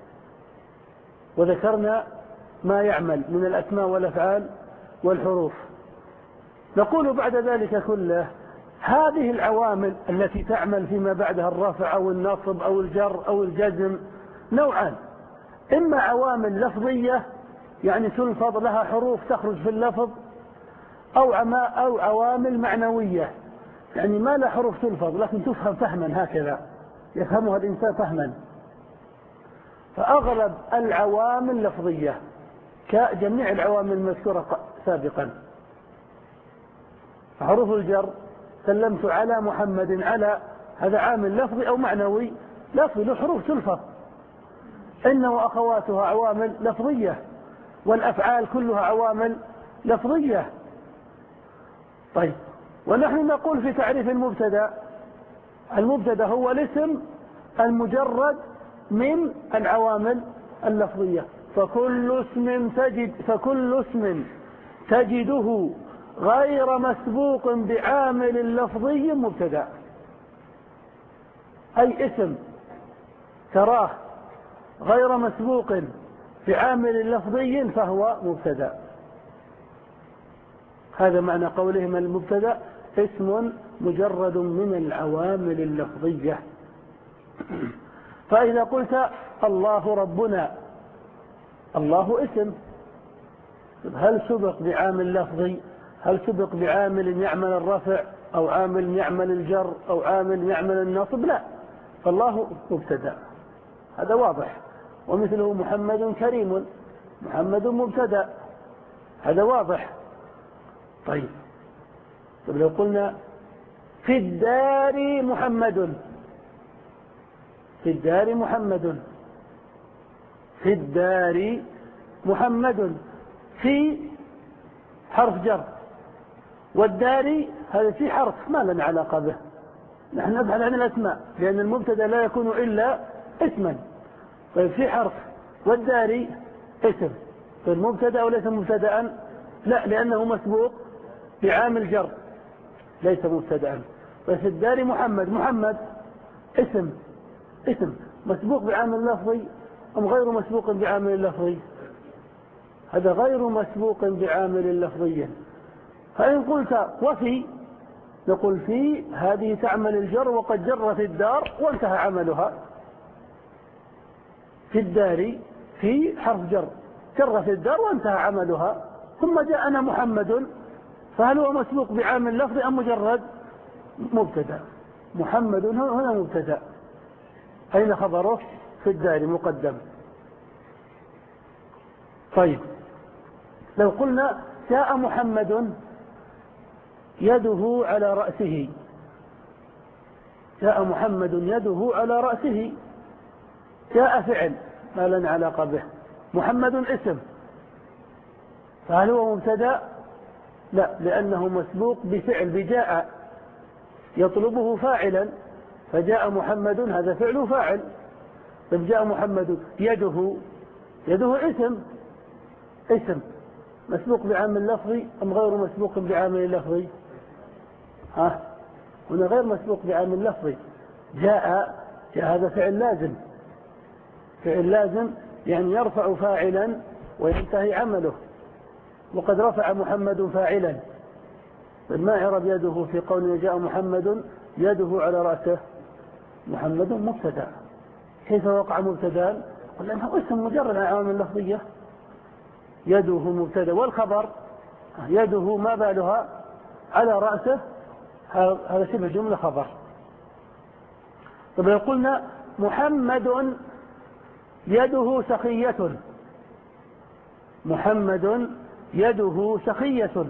وذكرنا ما يعمل من الأسماء والأفعال والحروف. نقول بعد ذلك كله هذه العوامل التي تعمل فيما بعدها الرفع أو النصب أو الجر أو الجزم نوعان: إما عوامل لفظية يعني تلفظ لها حروف تخرج في اللفظ، أو أو عوامل معنوية يعني ما لا حروف تلفظ لكن تفهم فهما، هكذا يفهمها الإنسان فهما. فأغلب العوامل لفظية كجميع العوامل المذكورة سابقا. حروف الجر سلمت على محمد، على هذا عامل لفظي أو معنوي؟ لفظي، له حروف تلفظ. إن وأخواتها عوامل لفظية، والأفعال كلها عوامل لفظية. طيب، ونحن نقول في تعريف المبتدأ: المبتدأ هو الاسم المجرد من العوامل اللفظية. فكل اسم تجد فكل اسم تجده غير مسبوق بعامل لفظي مبتدأ. أي اسم تراه غير مسبوق بعامل لفظي فهو مبتدأ. هذا معنى قولهم المبتدأ اسم مجرد من العوامل اللفظية. فإذا قلت الله ربنا، الله اسم، هل سبق بعامل لفظي؟ هل سبق بعامل يعمل الرفع أو عامل يعمل الجر أو عامل يعمل النصب؟ لا، فالله مبتدأ، هذا واضح. ومثله محمد كريم، محمد مبتدأ، هذا واضح. طيب طيب لو قلنا في الدار محمد، في الدار محمد، في الدار محمد، في حرف جر، والدار هذا في حرف ما لنا علاقة به، نحن نبحث عن الأسماء لأن المبتدأ لا يكون إلا اسما. طيب في حرف، والدار اسم، فالمبتدأ وليس مبتدأ؟ لا، لأنه مسبوق بعامل جر ليس مبتدأ. ففي الدار محمد، محمد اسم، اسم مسبوق بعامل لفظي أم غير مسبوق بعامل لفظي؟ هذا غير مسبوق بعامل لفظي. فإن قلت وفي، نقول في هذه تعمل الجر وقد جرت الدار وانتهى عملها. في الدار في حرف جر، جرت الدار وانتهى عملها. ثم جاءنا محمد، فهل هو مسبوق بعامل لفظي أم مجرد مبتدأ؟ محمد هنا مبتدأ، أين خبره؟ في الدار مقدم. طيب لو قلنا جاء محمد يده على رأسه، جاء محمد يده على رأسه، جاء فعل ما لنا علاقة به، محمد اسم، فهل هو مبتدأ؟ لا، لأنه مسبوق بفعل بجاء يطلبه فاعلا، فجاء محمد هذا فعل فاعل. طيب جاء محمد يده، يده اسم، اسم مسبوق بعامل لفظي أم غير مسبوق بعامل لفظي؟ ها هنا غير مسبوق بعامل لفظي. جاء، جاء هذا فعل لازم، فعل لازم يعني يرفع فاعلا وينتهي عمله، وقد رفع محمد فاعلا. ما إعراب يده في قوله جاء محمد يده على رأسه؟ محمد مبتدأ. كيف وقع مبتدأ؟ لأنه اسم مجرد عوامل لفظية. يده مبتدأ، والخبر يده ما بالها على رأسه، هذا شبه جملة خبر. طب لو قلنا محمد يده سخية، محمد يده سخية،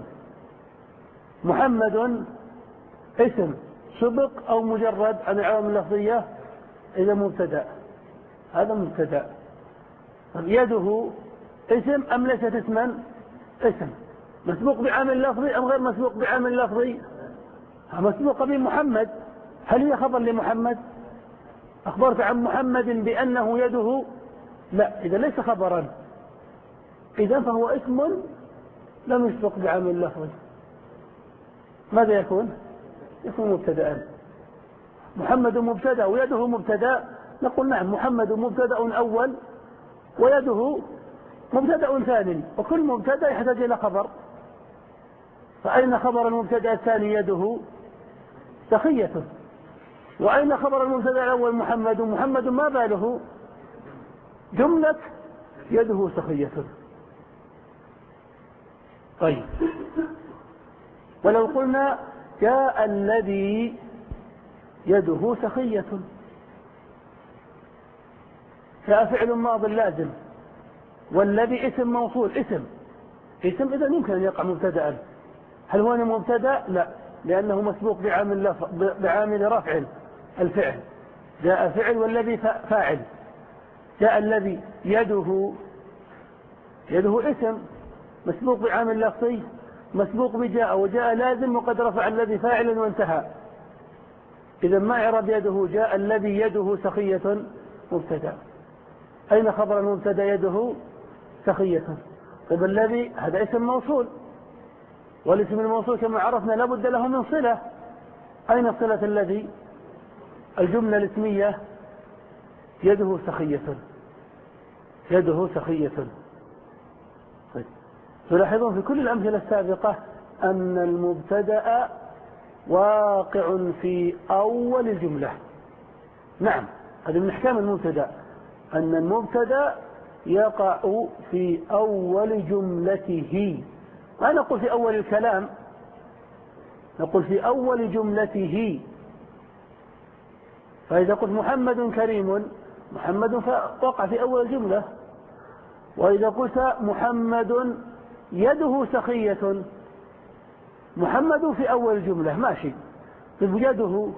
محمد اسم سبق أو مجرد عن العوامل اللفظية؟ إذا مبتدأ، هذا مبتدأ. يده اسم أم ليست اسما؟ اسم مسبوق بعامل لفظي أم غير مسبوق بعامل لفظي؟ مسبوق بمحمد. هل هي خبر لمحمد؟ أخبرت عن محمد بأنه يده؟ لا، إذا ليس خبرا، إذا فهو اسم لم يسبق بعامل لفظي. ماذا يكون؟ يكون مبتدأ. محمد مبتدأ ويده مبتدأ، نقول نعم محمد مبتدأ أول ويده مبتدأ ثاني، وكل مبتدأ يحتاج إلى خبر. فأين خبر المبتدأ الثاني؟ يده سخية. وأين خبر المبتدأ الأول؟ محمد. محمد ما باله؟ جملة يده سخية. طيب ولو قلنا جاء الذي يده سخية، جاء فعل ماض لازم، والذي اسم موصول، اسم اسم إذا يمكن أن يقع مبتدأ. هل هو مبتدأ؟ لا، لأنه مسبوق بعامل بعامل رفع الفعل، جاء فعل والذي فاعل. جاء الذي يده، يده اسم مسبوق بعامل لفظي، مسبوق بجاء، وجاء لازم وقد رفع الذي فاعلا وانتهى. إذا ما إعراب يده؟ جاء الذي يده سخية مبتدأ. أين خبر المبتدأ؟ يده سخية. طيب الذي هذا اسم موصول، والاسم الموصول كما عرفنا لا بد له من صلة. أين صلة الذي؟ الجملة الاسمية يده سخية، يده سخية. طيب تلاحظون في كل الأمثلة السابقة أن المبتدأ واقع في أول الجملة. نعم، هذا من أحكام المبتدأ، أن المبتدأ يقع في أول جملته، ما نقول في أول الكلام، نقول في أول جملته. فإذا قلت محمد كريم، محمد وقع في أول الجملة. وإذا قلت محمد يده سخية، محمد في أول الجملة ماشي. يده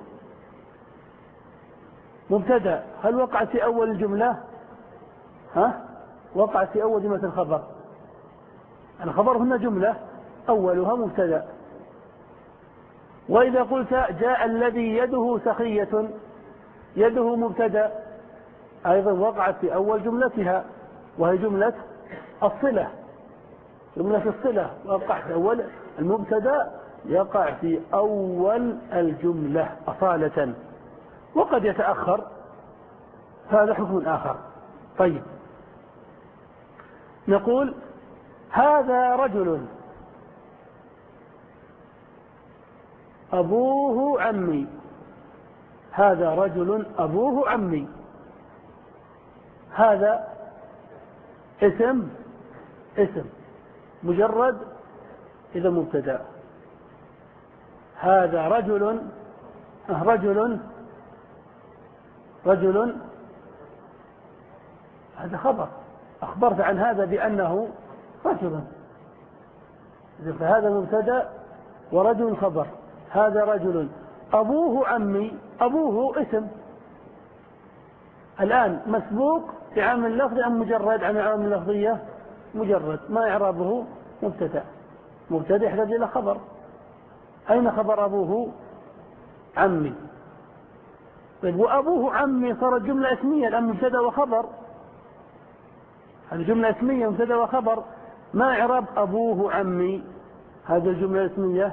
مبتدأ، هل وقعت في أول الجملة؟ ها؟ وقعت في أول جملة الخبر. الخبر هنا جملة أولها مبتدأ. وإذا قلت جاء الذي يده سخية، يده مبتدأ، أيضا وقعت في أول جملتها، وهي جملة الصلة، جملة الصلة وقع في أول المبتدأ، يقع في أول الجملة أصالة، وقد يتأخر، هذا حكم آخر. طيب، نقول هذا رجل أبوه عمي، هذا رجل أبوه عمي، هذا اسم اسم مجرد إذا مبتدأ. هذا رجل رجل رجل هذا خبر، أخبرت عن هذا بأنه رجل، فهذا مبتدأ ورجل خبر. هذا رجل أبوه عمي، أبوه اسم، الآن مسبوق بعامل لفظي أم مجرد عن العوامل اللفظية؟ مجرد، ما إعرابه؟ مبتدأ، مبتدأ يحتاج إلى خبر. أين خبر أبوه عمي؟ طيب، وأبوه عمي صارت جملة اسمية الآن، مبتدأ وخبر، هذه جملة اسمية مبتدأ وخبر، ما إعراب أبوه عمي؟ هذه الجملة الاسمية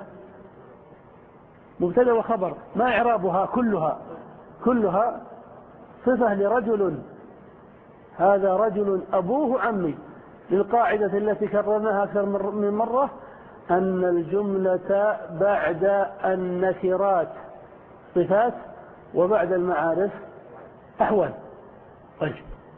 مبتدأ وخبر، ما إعرابها؟ كلها كلها صفة لرجل، هذا رجل أبوه عمي، للقاعدة التي كررناها أكثر من مرة، أن الجملة بعد النكرات صفات وبعد المعارف أحوال. طيب،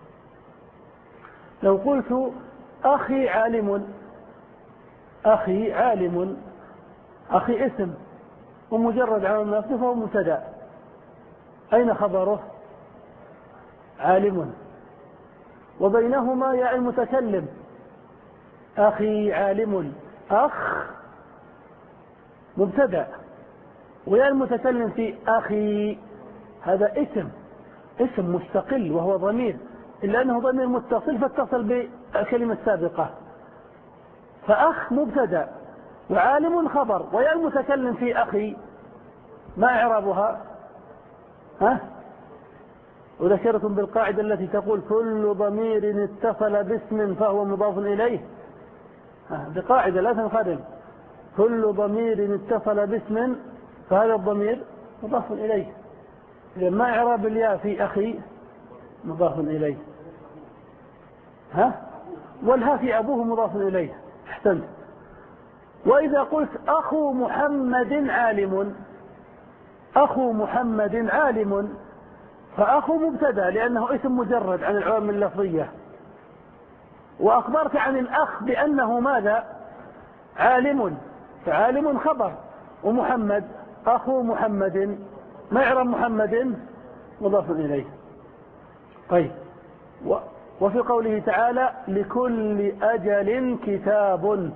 لو قلت أخي عالم، أخي عالم، أخي اسم ومجرد عامل نفسه فهو مبتدأ، أين خبره؟ عالم، وبينهما ياء المتكلم، أخي عالم، أخ مبتدأ، وياء المتكلم في أخي هذا اسم، اسم مستقل وهو ضمير، إلا أنه ضمير متصل فاتصل بالكلمة السابقة، فأخ مبتدأ وعالم خبر، وياء المتكلم في أخي ما إعرابها؟ ها؟ وذكرتم بالقاعدة التي تقول كل ضمير اتصل باسم فهو مضاف إليه، بقاعدة لا تنخرم، كل ضمير اتصل باسم فهذا الضمير مضاف إليه. إذا ما إعراب الياء في أخي؟ مضاف إليه. ها؟ والها في أبوه مضاف إليه. احسنت. وإذا قلت أخو محمد عالم، أخو محمد عالم، فأخو مبتدأ لأنه اسم مجرد عن العوامل اللفظية، وأخبرت عن الأخ بأنه ماذا؟ عالم، فعالم خبر، ومحمد أخو محمد، ما إعراب محمد؟ مضاف إليه. طيب، وفي قوله تعالى لكل أجل كتاب،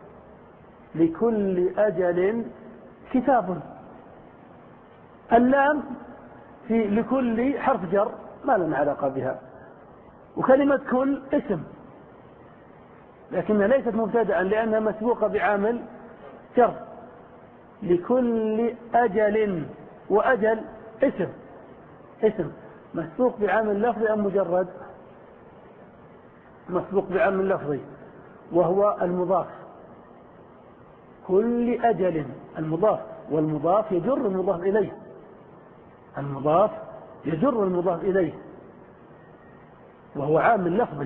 لكل أجل كتاب، اللام في لكل حرف جر ما لنا علاقة بها، وكلمة كل اسم لكنها ليست مبتدأ لأنها مسبوقة بعامل جر. لكل أجل، وأجل اسم، اسم مسبوق بعامل لفظي أم مجرد؟ مسبوق بعامل لفظي وهو المضاف. كل أجل المضاف، والمضاف يجر المضاف إليه، المضاف يجر المضاف إليه وهو عامل لفظي.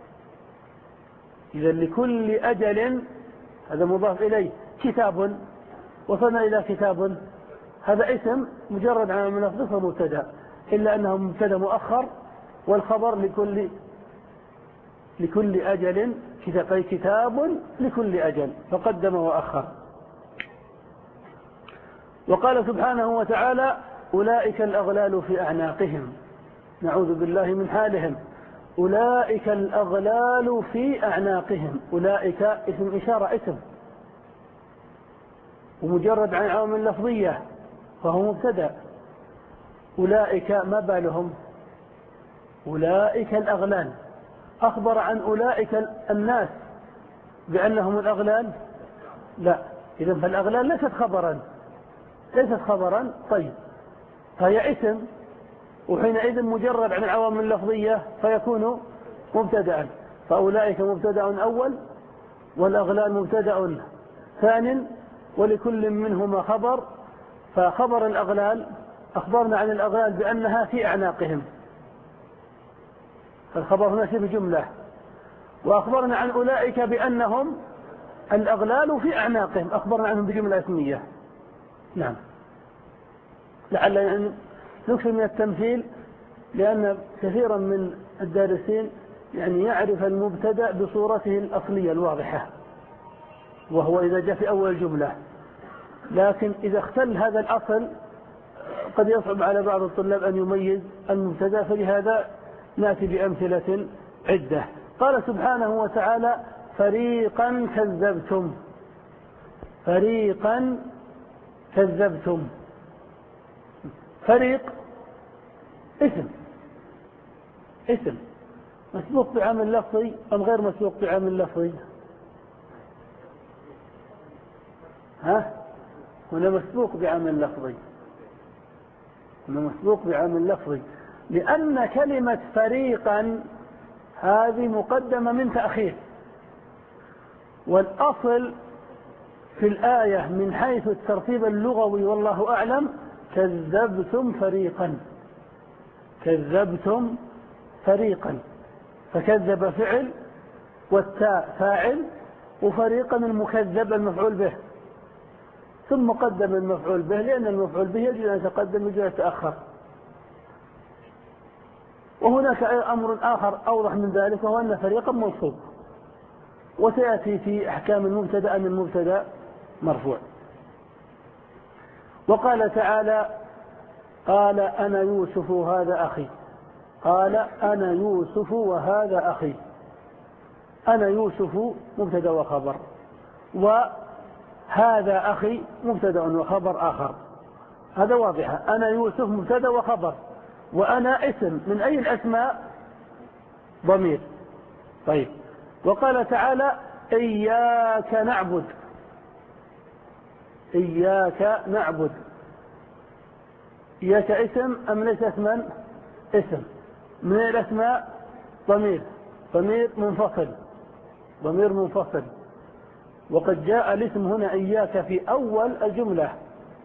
إذا لكل أجل هذا مضاف إليه. كتاب، وصلنا إلى كتاب هذا اسم مجرد عن عامل لفظي فمبتدأ، إلا أنه مبتدأ مؤخر، والخبر لكل لكل أجل كتاب كتاب لكل أجل، فقدم وأخر. وقال سبحانه وتعالى أولئك الأغلال في أعناقهم، نعوذ بالله من حالهم. أولئك الأغلال في أعناقهم، أولئك اسم إشارة، اسم ومجرد عن عوامل لفظية فهو مبتدأ. أولئك ما بالهم؟ أولئك الأغلال، أخبر عن أولئك الناس بأنهم الأغلال؟ لا، إذن فالأغلال ليست خبرا، ليست خبرا. طيب، فهي اسم، وحينئذ مجرد عن العوامل اللفظية فيكون مبتدأ. فأولئك مبتدأ أول، والأغلال مبتدأ ثان، ولكل منهما خبر. فخبر الأغلال أخبرنا عن الأغلال بأنها في أعناقهم، الخبر هنا في جملة، وأخبرنا عن أولئك بأنهم الأغلال في أعناقهم، أخبرنا عنهم بجملة اسمية. نعم، لعل نكثر من التمثيل، لأن كثيرا من الدارسين يعني يعرف المبتدأ بصورته الأصلية الواضحة، وهو إذا جاء في أول جملة، لكن إذا اختل هذا الأصل قد يصعب على بعض الطلاب أن يميز المبتدأ، فلهذا نأتي بأمثلة عدة. قال سبحانه وتعالى فريقا كذبتم، فريقا كذبتم. فريق اسم، اسم مسبوق بعامل لفظي أم غير مسبوق بعامل لفظي؟ ها؟ هنا مسبوق بعامل لفظي، هنا مسبوق بعامل لفظي، لأن كلمة فريقا هذه مقدمة من تأخير، والأصل في الآية من حيث الترتيب اللغوي والله أعلم كذبتم فريقا، كذبتم فريقا، فكذب فعل والتاء فاعل، وفريقا المكذب المفعول به، ثم قدم المفعول به، لأن المفعول به يجب أن يتقدم يجب أن يتأخر. وهناك أمر آخر أوضح من ذلك، وهو أن فريقا منصوب، وسيأتي في أحكام المبتدأ أن المبتدأ مرفوع. وقال تعالى قال أنا يوسف وهذا أخي، قال أنا يوسف وهذا أخي. أنا يوسف مبتدأ وخبر، وهذا أخي مبتدأ وخبر آخر، هذا واضحة. أنا يوسف مبتدأ وخبر، وأنا اسم من أي الأسماء؟ ضمير. طيب، وقال تعالى إياك نعبد، إياك نعبد. إياك اسم أم ليس اسما؟ اسم. من الأسماء؟ ضمير، ضمير منفصل، ضمير منفصل. وقد جاء الاسم هنا إياك في أول الجملة،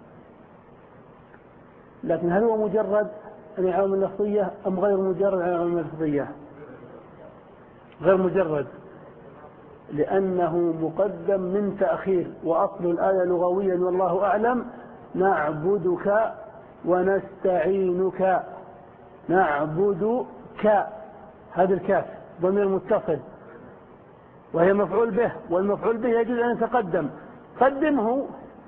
لكن هل هو مجرد عن العوامل اللفظية أم غير مجرد عن العوامل اللفظية؟ غير مجرد، لأنه مقدم من تأخير، وأصل الآية لغويا والله أعلم نعبدك ونستعينك، نعبدك، هذا الكاف ضمير متصل وهي مفعول به، والمفعول به يجوز أن يتقدم، قدمه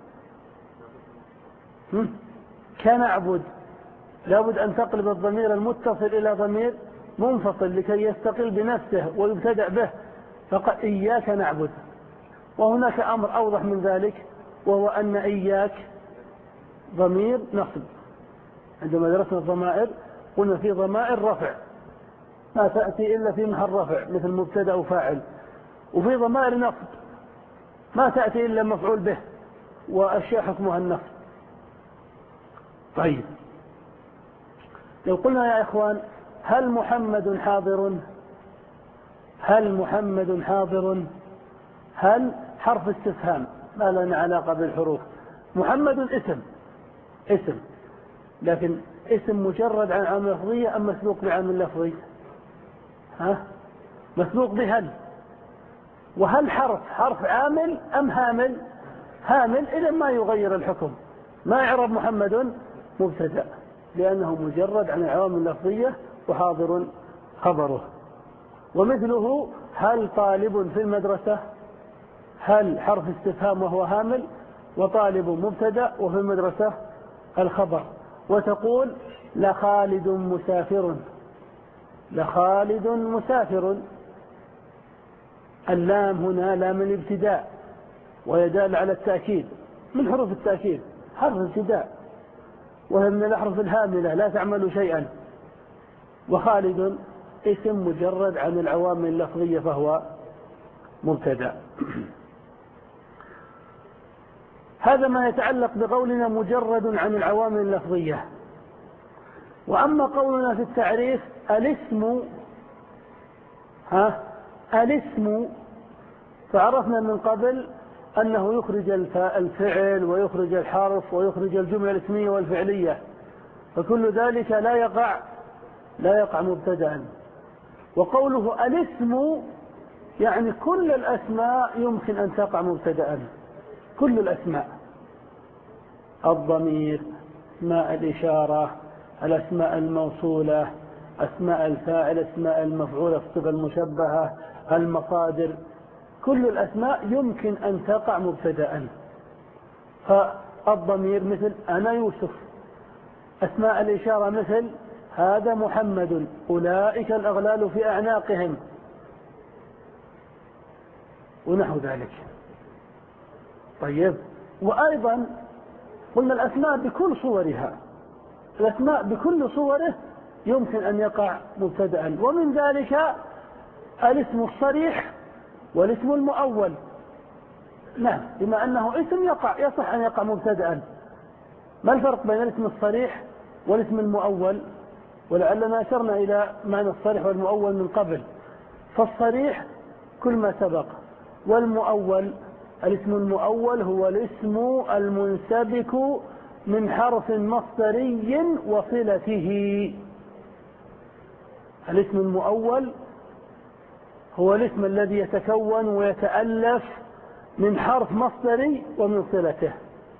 كنعبد، لابد أن تقلب الضمير المتصل إلى ضمير منفصل لكي يستقل بنفسه ويبتدأ به، فقال إياك نعبد. وهناك أمر أوضح من ذلك، وهو أن إياك ضمير نصب. عندما درسنا الضمائر قلنا في ضمائر رفع ما تأتي إلا في محل رفع مثل مبتدأ وفاعل، وفي ضمائر نصب ما تأتي إلا مفعول به وأشياء حكمها النصب. طيب، لو قلنا يا إخوان هل محمد حاضر؟ هل محمد حاضر؟ هل حرف استفهام ما لنا علاقة بالحروف. محمد اسم، اسم، لكن اسم مجرد عن عامل لفظية أم مسبوق بعامل لفظي؟ ها؟ مسبوق بهل، وهل حرف حرف عامل أم هامل؟ هامل، إذا ما يغير الحكم، ما إعراب محمد؟ مبتدأ، لأنه مجرد عن العوامل اللفظية وحاضر خبره. ومثله هل طالب في المدرسة؟ هل حرف استفهام وهو هامل، وطالب مبتدأ وفي المدرسة الخبر. وتقول لخالد مسافر، لخالد مسافر. اللام هنا لام الابتداء ويدل على التأكيد، من حروف التأكيد، حرف ابتداء وهي من الأحرف الهاملة لا تعمل شيئا. وخالد اسم مجرد عن العوامل اللفظية فهو مبتدأ. هذا ما يتعلق بقولنا مجرد عن العوامل اللفظية. وأما قولنا في التعريف الاسم، ها الاسم فعرفنا من قبل أنه يخرج الفعل ويخرج الحرف ويخرج الجملة الاسمية والفعلية، فكل ذلك لا يقع لا يقع مبتدأ. وقوله الاسم يعني كل الأسماء يمكن أن تقع مبتدأ، كل الأسماء، الضمير، اسماء الإشارة، الأسماء الموصولة، أسماء الفاعل، أسماء المفعول، الصفة المشبهة، المصادر، كل الأسماء يمكن أن تقع مبتدأ. فالضمير مثل أنا يوسف، أسماء الإشارة مثل هذا محمد، أولئك الأغلال في أعناقهم، ونحو ذلك. طيب، وأيضا قلنا الأسماء بكل صورها، الأسماء بكل صوره يمكن أن يقع مبتدأ. ومن ذلك الاسم الصريح والاسم المؤول. نعم، بما أنه اسم يقع يصح أن يقع مبتدأ. ما الفرق بين الاسم الصريح والاسم المؤول؟ ولعلنا أشرنا إلى معنى الصريح والمؤول من قبل. فالصريح كل ما سبق، والمؤول الاسم المؤول هو الاسم المنسبك من حرف مصدري وصلته. الاسم المؤول هو الاسم الذي يتكون ويتألف من حرف مصدري ومن صلته،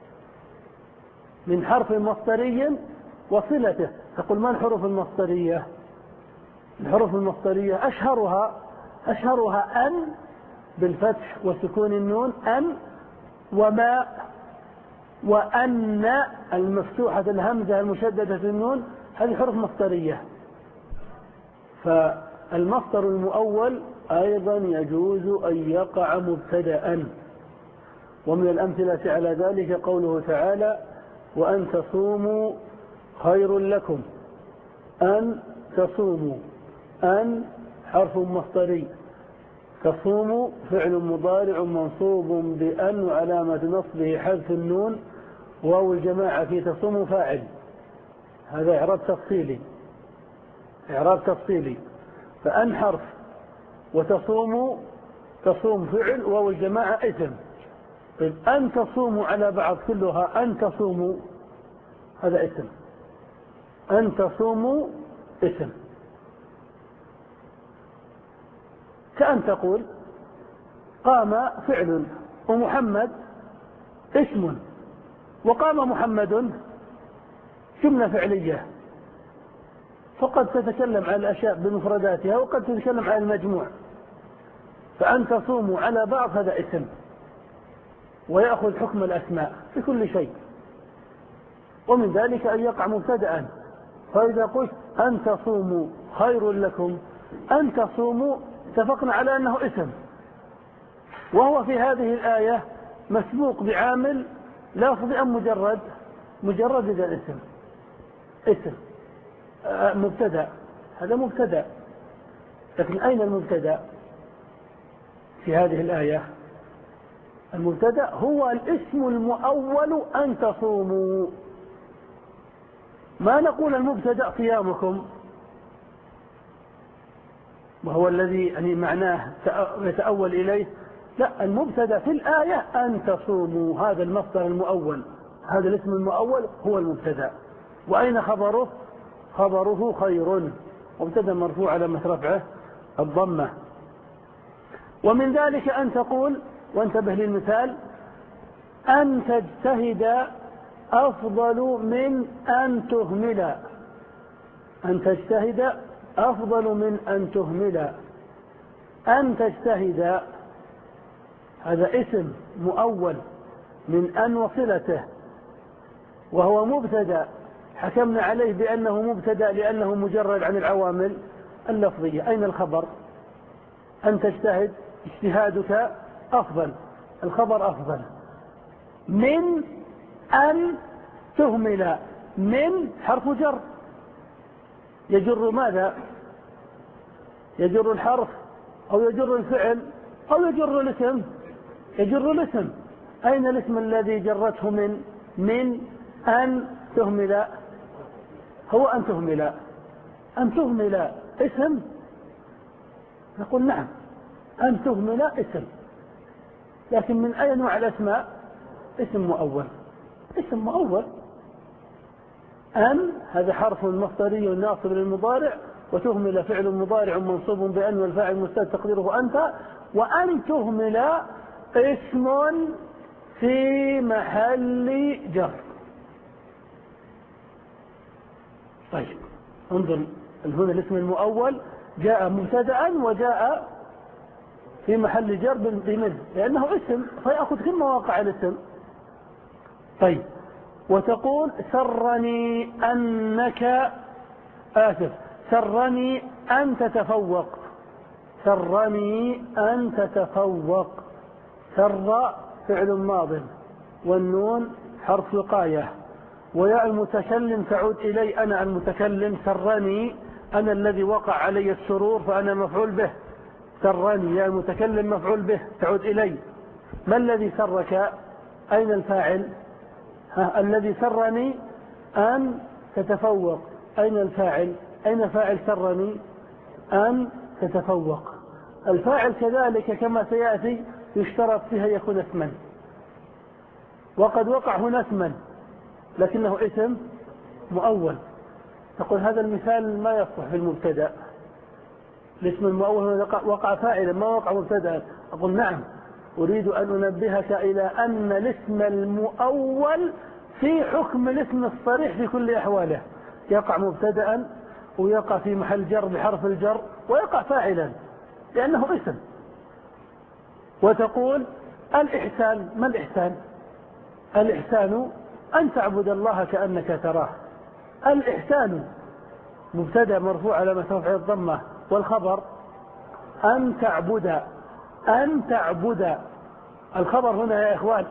من حرف مصدري وصلته. تقول ما الحروف المصدرية؟ الحروف المصدرية أشهرها أشهرها أن بالفتح وسكون النون، أن، وما، وأن المفتوحة الهمزة المشددة النون، هذه حروف مصدرية. فالمصدر المؤول أيضا يجوز أن يقع مبتدأ. ومن الأمثلة على ذلك قوله تعالى وأن تصوموا خير لكم. أن تصوموا، أن حرف مصدري، تصوم فعل مضارع منصوب بأن وعلامة نصبه حذف النون، واو الجماعة في تصوم فاعل. هذا إعراب تفصيلي، إعراب تفصيلي. فأن حرف وتصوم، تصوم فعل، واو الجماعة اسم. طيب أن تصوموا على بعض كلها أن تصوموا، هذا اسم. أن تصوموا اسم. كأن تقول قام فعل ومحمد اسم، وقام محمد جملة فعلية. فقد تتكلم عن الأشياء بمفرداتها وقد تتكلم عن المجموع. فأن تصوموا على بعض هذا اسم ويأخذ حكم الأسماء في كل شيء. ومن ذلك أن يقع مبتدأ. فإذا قلت أن تصوموا خير لكم، أن تصوموا اتفقنا على أنه اسم، وهو في هذه الآية مسبوق بعامل لفظي أم مجرد؟ مجرد. إذا اسم اسم آه مبتدأ، هذا مبتدأ. لكن أين المبتدأ في هذه الآية؟ المبتدأ هو الاسم المؤول أن تصوموا. ما نقول المبتدأ صيامكم، وهو الذي يعني معناه يتأول إليه. لا، المبتدأ في الآية أن تصوموا، هذا المصدر المؤول، هذا الاسم المؤول هو المبتدأ. وأين خبره؟ خبره خير، مبتدأ مرفوع على رفعه الضمة. ومن ذلك أن تقول، وانتبه للمثال، أن تجتهد أفضل من أن تهمل. أن تجتهد أفضل من أن تهمل. أن تجتهد هذا اسم مؤول من أن وصلته، وهو مبتدأ حكمنا عليه بأنه مبتدأ لأنه مجرد عن العوامل اللفظية. أين الخبر؟ أن تجتهد اجتهادك أفضل، الخبر أفضل. من أن تهمل، من حرف جر يجر ماذا؟ يجر الحرف أو يجر الفعل أو يجر الاسم؟ يجر الاسم. أين الاسم الذي جرته من؟ من أن تهمل، هو أن تهمل. أن تهمل اسم؟ نقول نعم، أن تهمل اسم، لكن من أي نوع الأسماء؟ اسم مؤول. اسم مؤول. أن هذا حرف مصدري ناصب للمضارع، وتهمل فعل مضارع منصوب بأن والفاعل مستتر تقديره أنت، وأن تهمل اسم في محل جر. طيب انظر هنا الاسم المؤول جاء مبتدأ وجاء في محل جر بمنه لأنه اسم فيأخذ كل مواقع الاسم. طيب وتقول سرني أنك آسف سرني أن تتفوق. سرني أن تتفوق. سر فعل ماض والنون حرف وقاية وياء المتكلم تعود إلي أنا المتكلم. سرني أنا الذي وقع علي السرور فأنا مفعول به. سرني يا المتكلم مفعول به تعود إلي. ما الذي سرك؟ أين الفاعل؟ ها الذي سرني أن تتفوق. أين الفاعل؟ أين فاعل سرني أن تتفوق؟ الفاعل كذلك كما سيأتي يشترط فيها يكون اسما، وقد وقع هنا اسما لكنه اسم مؤول. تقول هذا المثال ما يصلح في المبتدأ، الاسم المؤول وقع فاعلا ما وقع مبتدأ. أقول نعم، أريد أن أنبهك إلى أن الاسم المؤول في حكم الاسم الصريح في كل أحواله، يقع مبتدأ ويقع في محل جر بحرف الجر ويقع فاعلا لأنه اسم. وتقول الإحسان. ما الإحسان؟ الإحسان أن تعبد الله كأنك تراه. الإحسان مبتدأ مرفوع على رفعه الضمة والخبر أن تعبد. أن تعبد الخبر هنا يا إخوان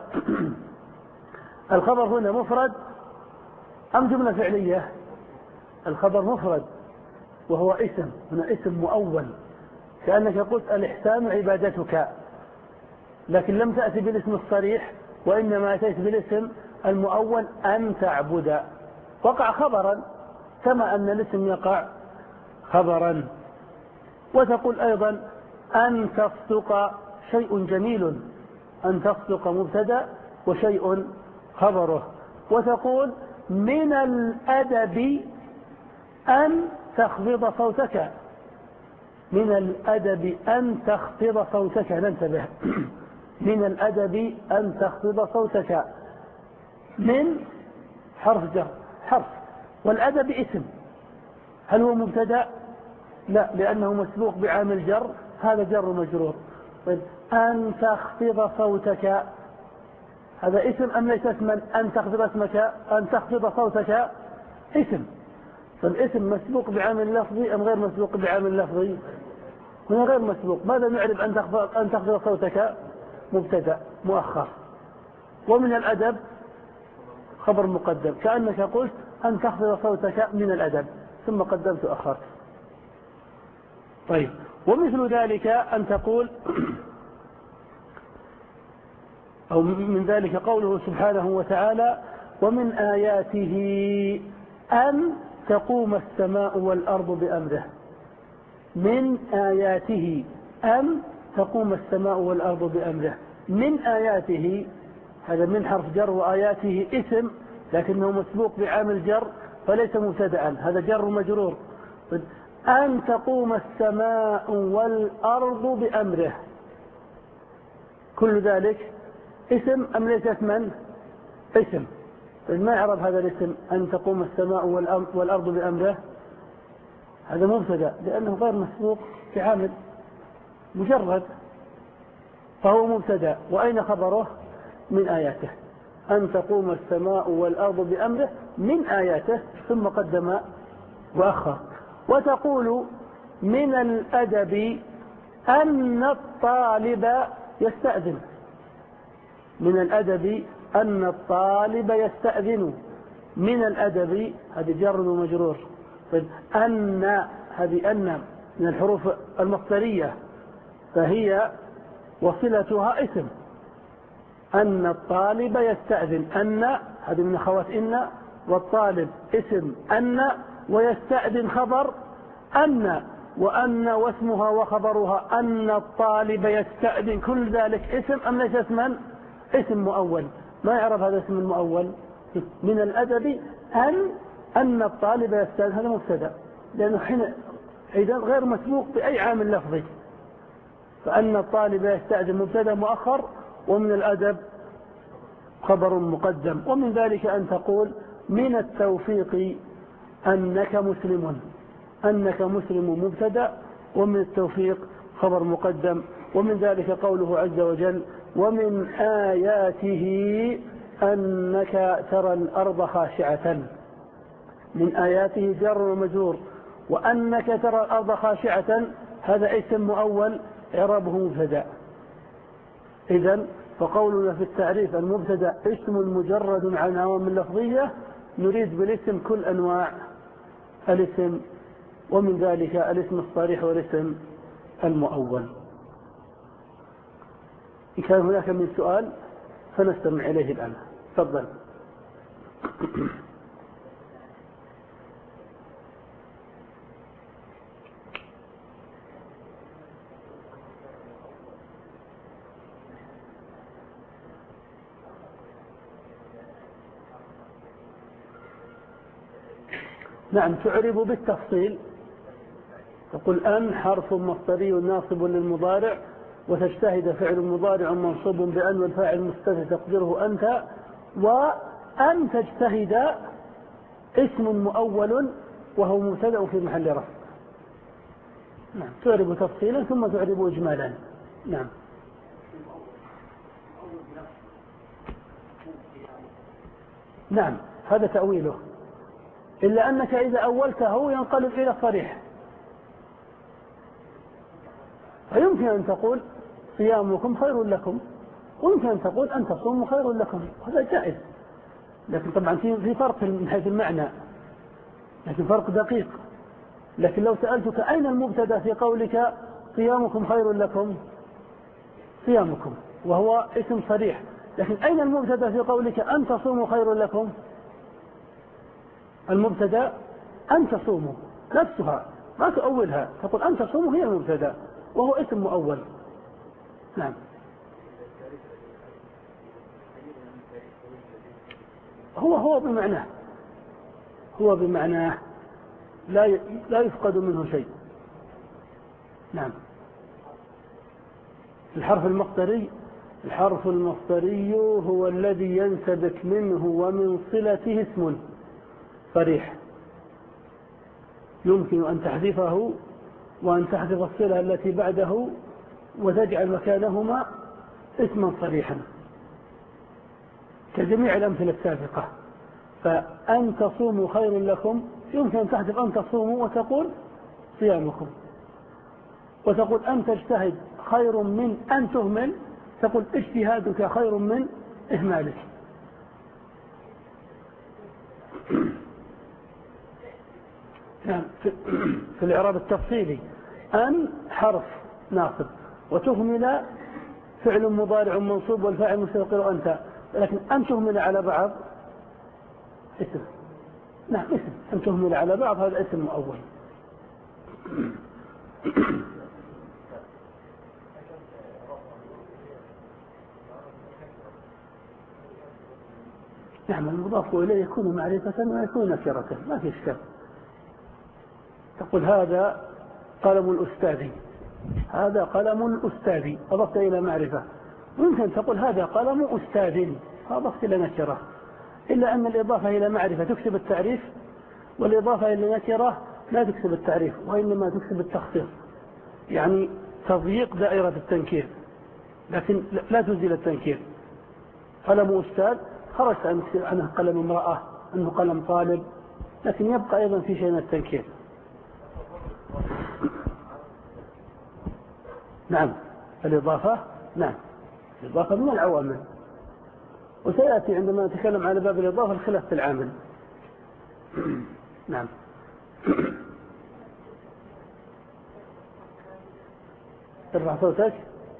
الخبر هنا مفرد أم جملة فعلية؟ الخبر مفرد وهو اسم، هنا اسم مؤول كأنك قلت الإحسان عبادتك، لكن لم تأتي بالاسم الصريح وإنما أتيت بالاسم المؤول أن تعبد. وقع خبرا كما أن الاسم يقع خبرا. وتقول أيضا أن تصدق شيء جميل. أن تصدق مبتدأ وشيء خبره. وتقول من الأدب أن تخفض صوتك. من الأدب أن تخفض صوتك. ننتبه من الأدب أن تخفض صوتك. من حرف جر حرف والأدب اسم. هل هو مبتدأ؟ لا، لأنه مسبوق بعامل جر، هذا جر مجرور. طيب أن تخفض صوتك هذا اسم أم ليس اسما؟ أن تخفض اسمك أن تخفض صوتك اسم. فالاسم مسبوق بعامل لفظي أم غير مسبوق بعامل لفظي؟ هنا غير مسبوق. ماذا نعرف أن تخفض أن تخفض صوتك؟ مبتدأ مؤخر. ومن الأدب خبر مقدم كأنك قلت أن تخفض صوتك من الأدب ثم قدمت أخرت. طيب ومثل ذلك أن تقول أو من ذلك قوله سبحانه وتعالى ومن آياته أن تقوم السماء والأرض بأمره. من آياته أن تقوم السماء والأرض بأمره. من آياته هذا من حرف جر وآياته اسم لكنه مسبوق بعامل جر فليس مبتدأ، هذا جر مجرور. أن تقوم السماء والأرض بأمره كل ذلك اسم أم ليس اسما؟ اسم. ما يعرف هذا الاسم أن تقوم السماء والأرض بأمره؟ هذا مبتدأ لأنه غير مسبوق بعامل مجرد، فهو مبتدأ. وأين خبره؟ من آياته، أن تقوم السماء والأرض بأمره من آياته، ثم قدم وأخر. وتقول من الأدب أن الطالب يستأذن، من الأدب أن الطالب يستأذن، من الأدب هذه جر ومجرور. طيب أن هذه أن من الحروف المصدرية فهي وصلتها اسم، أن الطالب يستأذن، أن هذه من أخوات إن، والطالب اسم أن، ويستأذن خبر أن، وأن واسمها وخبرها أن الطالب يستأذن، كل ذلك اسم أم ليس اسما؟ اسم مؤول. ما يعرف هذا اسم المؤول؟ من الأدب أن أن الطالب يستأذن، هذا مبتدأ لأنه حين إذا غير مسبوق بأي عامل لفظي، فأن الطالب يستأذن مبتدأ مؤخر، ومن الأدب خبر مقدم. ومن ذلك أن تقول من التوفيق أنك مسلم، أنك مسلم مبتدأ، ومن التوفيق خبر مقدم. ومن ذلك قوله عز وجل ومن آياته أنك ترى الأرض خاشعة، من آياته جر ومجرور، وأنك ترى الأرض خاشعة هذا اسم مؤول إعرابه مبتدأ. إذن فقولنا في التعريف المبتدأ اسم مجرد عن عوامل لفظية، نريد بالاسم كل أنواع الاسم، ومن ذلك الاسم الصريح والاسم المؤول. إن كان هناك من سؤال فنستمع إليه الآن. تفضل. نعم، تعرب بالتفصيل، تقول أن حرف مصدري ناصب للمضارع، وتجتهد فعل مضارع منصوب بأن والفاعل مستتر تقديره أنت، وأن تجتهد اسم مؤول وهو مبتدأ في محل رفع. نعم، تعرب تفصيلا ثم تعرب إجمالا. نعم. نعم، هذا تأويله، إلا أنك إذا أولته ينقلب إلى الصريح، فيمكن أن تقول صيامكم خير لكم، ويمكن أن تقول أن تصوموا خير لكم، هذا جائز. لكن طبعا في فرق من حيث المعنى، لكن فرق دقيق. لكن لو سألتك أين المبتدأ في قولك صيامكم خير لكم؟ صيامكم، وهو اسم صريح. لكن أين المبتدأ في قولك أن تصوموا خير لكم؟ المبتدأ أن تصوموا نفسها، ما تؤولها، تقول أن تصوموا هي المبتدأ وهو اسم مؤول. نعم. هو هو بمعناه، هو بمعناه لا لا يفقد منه شيء. نعم. الحرف المصدري، الحرف المصدري هو الذي ينسبك منه ومن صلته اسم صريح، يمكن أن تحذفه وأن تحذف الصلة التي بعده وتجعل مكانهما اسما صريحا كجميع الأمثلة السابقة. فأن تصوموا خير لكم يمكن أن تحذف أن تصوموا وتقول صيامكم، وتقول أن تجتهد خير من أن تهمل، تقول اجتهادك خير من إهمالك. يعني في الإعراب التفصيلي أن حرف ناصب وتهمل فعل مضارع منصوب والفاعل مستقر أنت، لكن أن تهمل على بعض اسم. نعم، اسم. أن تهمل على بعض هذا اسم مؤول. نعم، المضاف إليه يكون معرفة ويكون نكرة، ما في إشكال. تقول هذا قلم الأستاذ، هذا قلم الأستاذ، أضفت إلى معرفة. ممكن تقول هذا قلم أستاذ، أضفت إلى نكرة. إلا أن الإضافة إلى معرفة تكسب التعريف، والإضافة إلى نكرة لا تكسب التعريف وإنما تكسب التخصيص، يعني تضييق دائرة التنكير لكن لا تزيل التنكير. قلم أستاذ خرج عنه قلم امرأة، عنه قلم طالب، لكن يبقى أيضا في شيء من التنكير. نعم الإضافة، نعم الإضافة من العوامل، وسيأتي عندما نتكلم على باب الإضافة الخلاف في العامل. نعم. ترفع صوتك.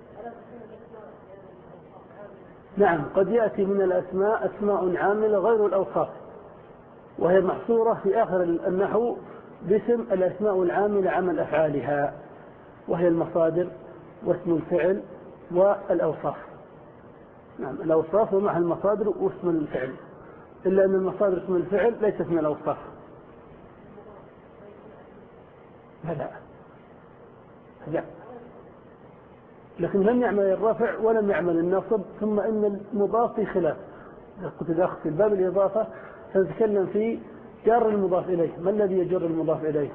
نعم قد يأتي من الأسماء أسماء عاملة غير الأوصاف، وهي محصورة في آخر النحو باسم الأسماء العاملة عمل أفعالها، وهي المصادر واسم الفعل والأوصاف. نعم الأوصاف ومعها المصادر واسم الفعل، إلا أن المصادر اسم الفعل ليست من الأوصاف. لا لا، لكن لم يعمل الرفع ولم يعمل النصب، ثم إن المضاف في خلاف. كنت داخل في باب الإضافة سنتكلم في جار المضاف إليه، ما الذي يجر المضاف إليه؟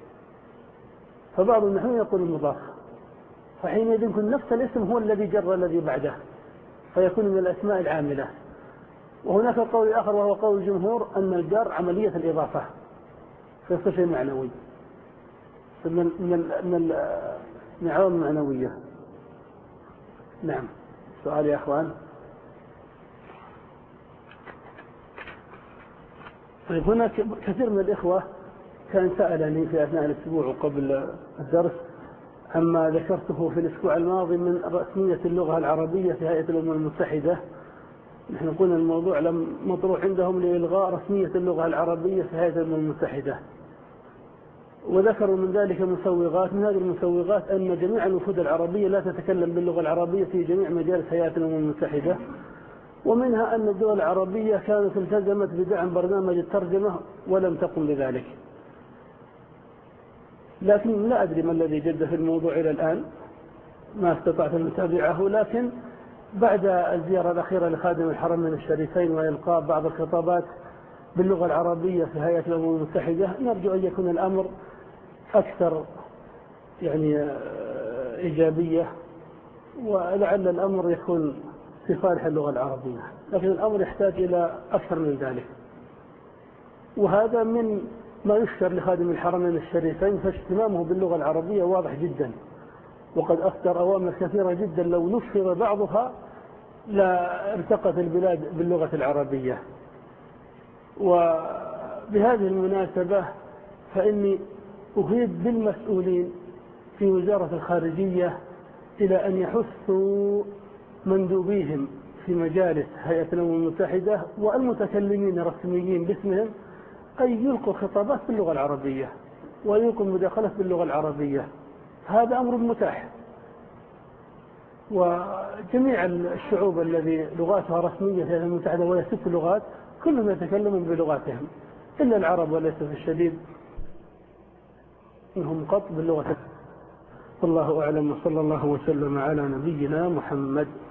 فبعض النحويين يقول المضاف، فحينئذ يكون نفس الاسم هو الذي جر الذي بعده، فيكون من الأسماء العاملة. وهناك قول آخر وهو قول الجمهور أن الجار عملية الإضافة فيصير شيء معنوي من من العوامل المعنوية. نعم. سؤال يا أخوان. طيب هناك كثير من الإخوة كان سألني في أثناء الأسبوع وقبل الدرس عما ذكرته في الأسبوع الماضي من رسمية اللغة العربية في هيئة الأمم المتحدة. نحن قلنا الموضوع لم مطروح عندهم لإلغاء رسمية اللغة العربية في هيئة الأمم المتحدة، وذكروا من ذلك مسوغات. من هذه المسوغات أن جميع الوفود العربية لا تتكلم باللغة العربية في جميع مجالس هيئة الأمم المتحدة، ومنها أن الدول العربية كانت التزمت بدعم برنامج الترجمة ولم تقم بذلك. لكن لا أدري ما الذي جد في الموضوع إلى الآن، ما استطعت أن أتابعه. لكن بعد الزيارة الأخيرة لخادم الحرمين الشريفين وإلقاء بعض الخطابات باللغة العربية في هيئة الأمم المتحدة نرجو أن يكون الأمر أكثر يعني إيجابية، ولعل الأمر يكون في صالح اللغة العربية، لكن الأمر يحتاج إلى أكثر من ذلك. وهذا من ما يشكر لخادم الحرمين الشريفين، فاهتمامه باللغة العربية واضح جدا، وقد أصدر أوامر كثيرة جدا لو نشر بعضها لا ارتقت البلاد باللغة العربية. وبهذه المناسبة فإني أهيب بالمسؤولين في وزارة الخارجية إلى أن يحثوا مندوبيهم في مجالس هيئة الأمم المتحدة والمتكلمين الرسميين باسمهم أن يلقوا خطابات باللغة العربية ويلقوا مداخلات باللغة العربية. هذا أمر متاح، وجميع الشعوب الذي لغاتها رسمية في الأمم المتحدة وهي ست لغات كلهم يتكلمون بلغاتهم، إلا العرب وليس في الشديد إنهم قط باللغة. والله أعلم، وصلى الله وسلم على نبينا محمد.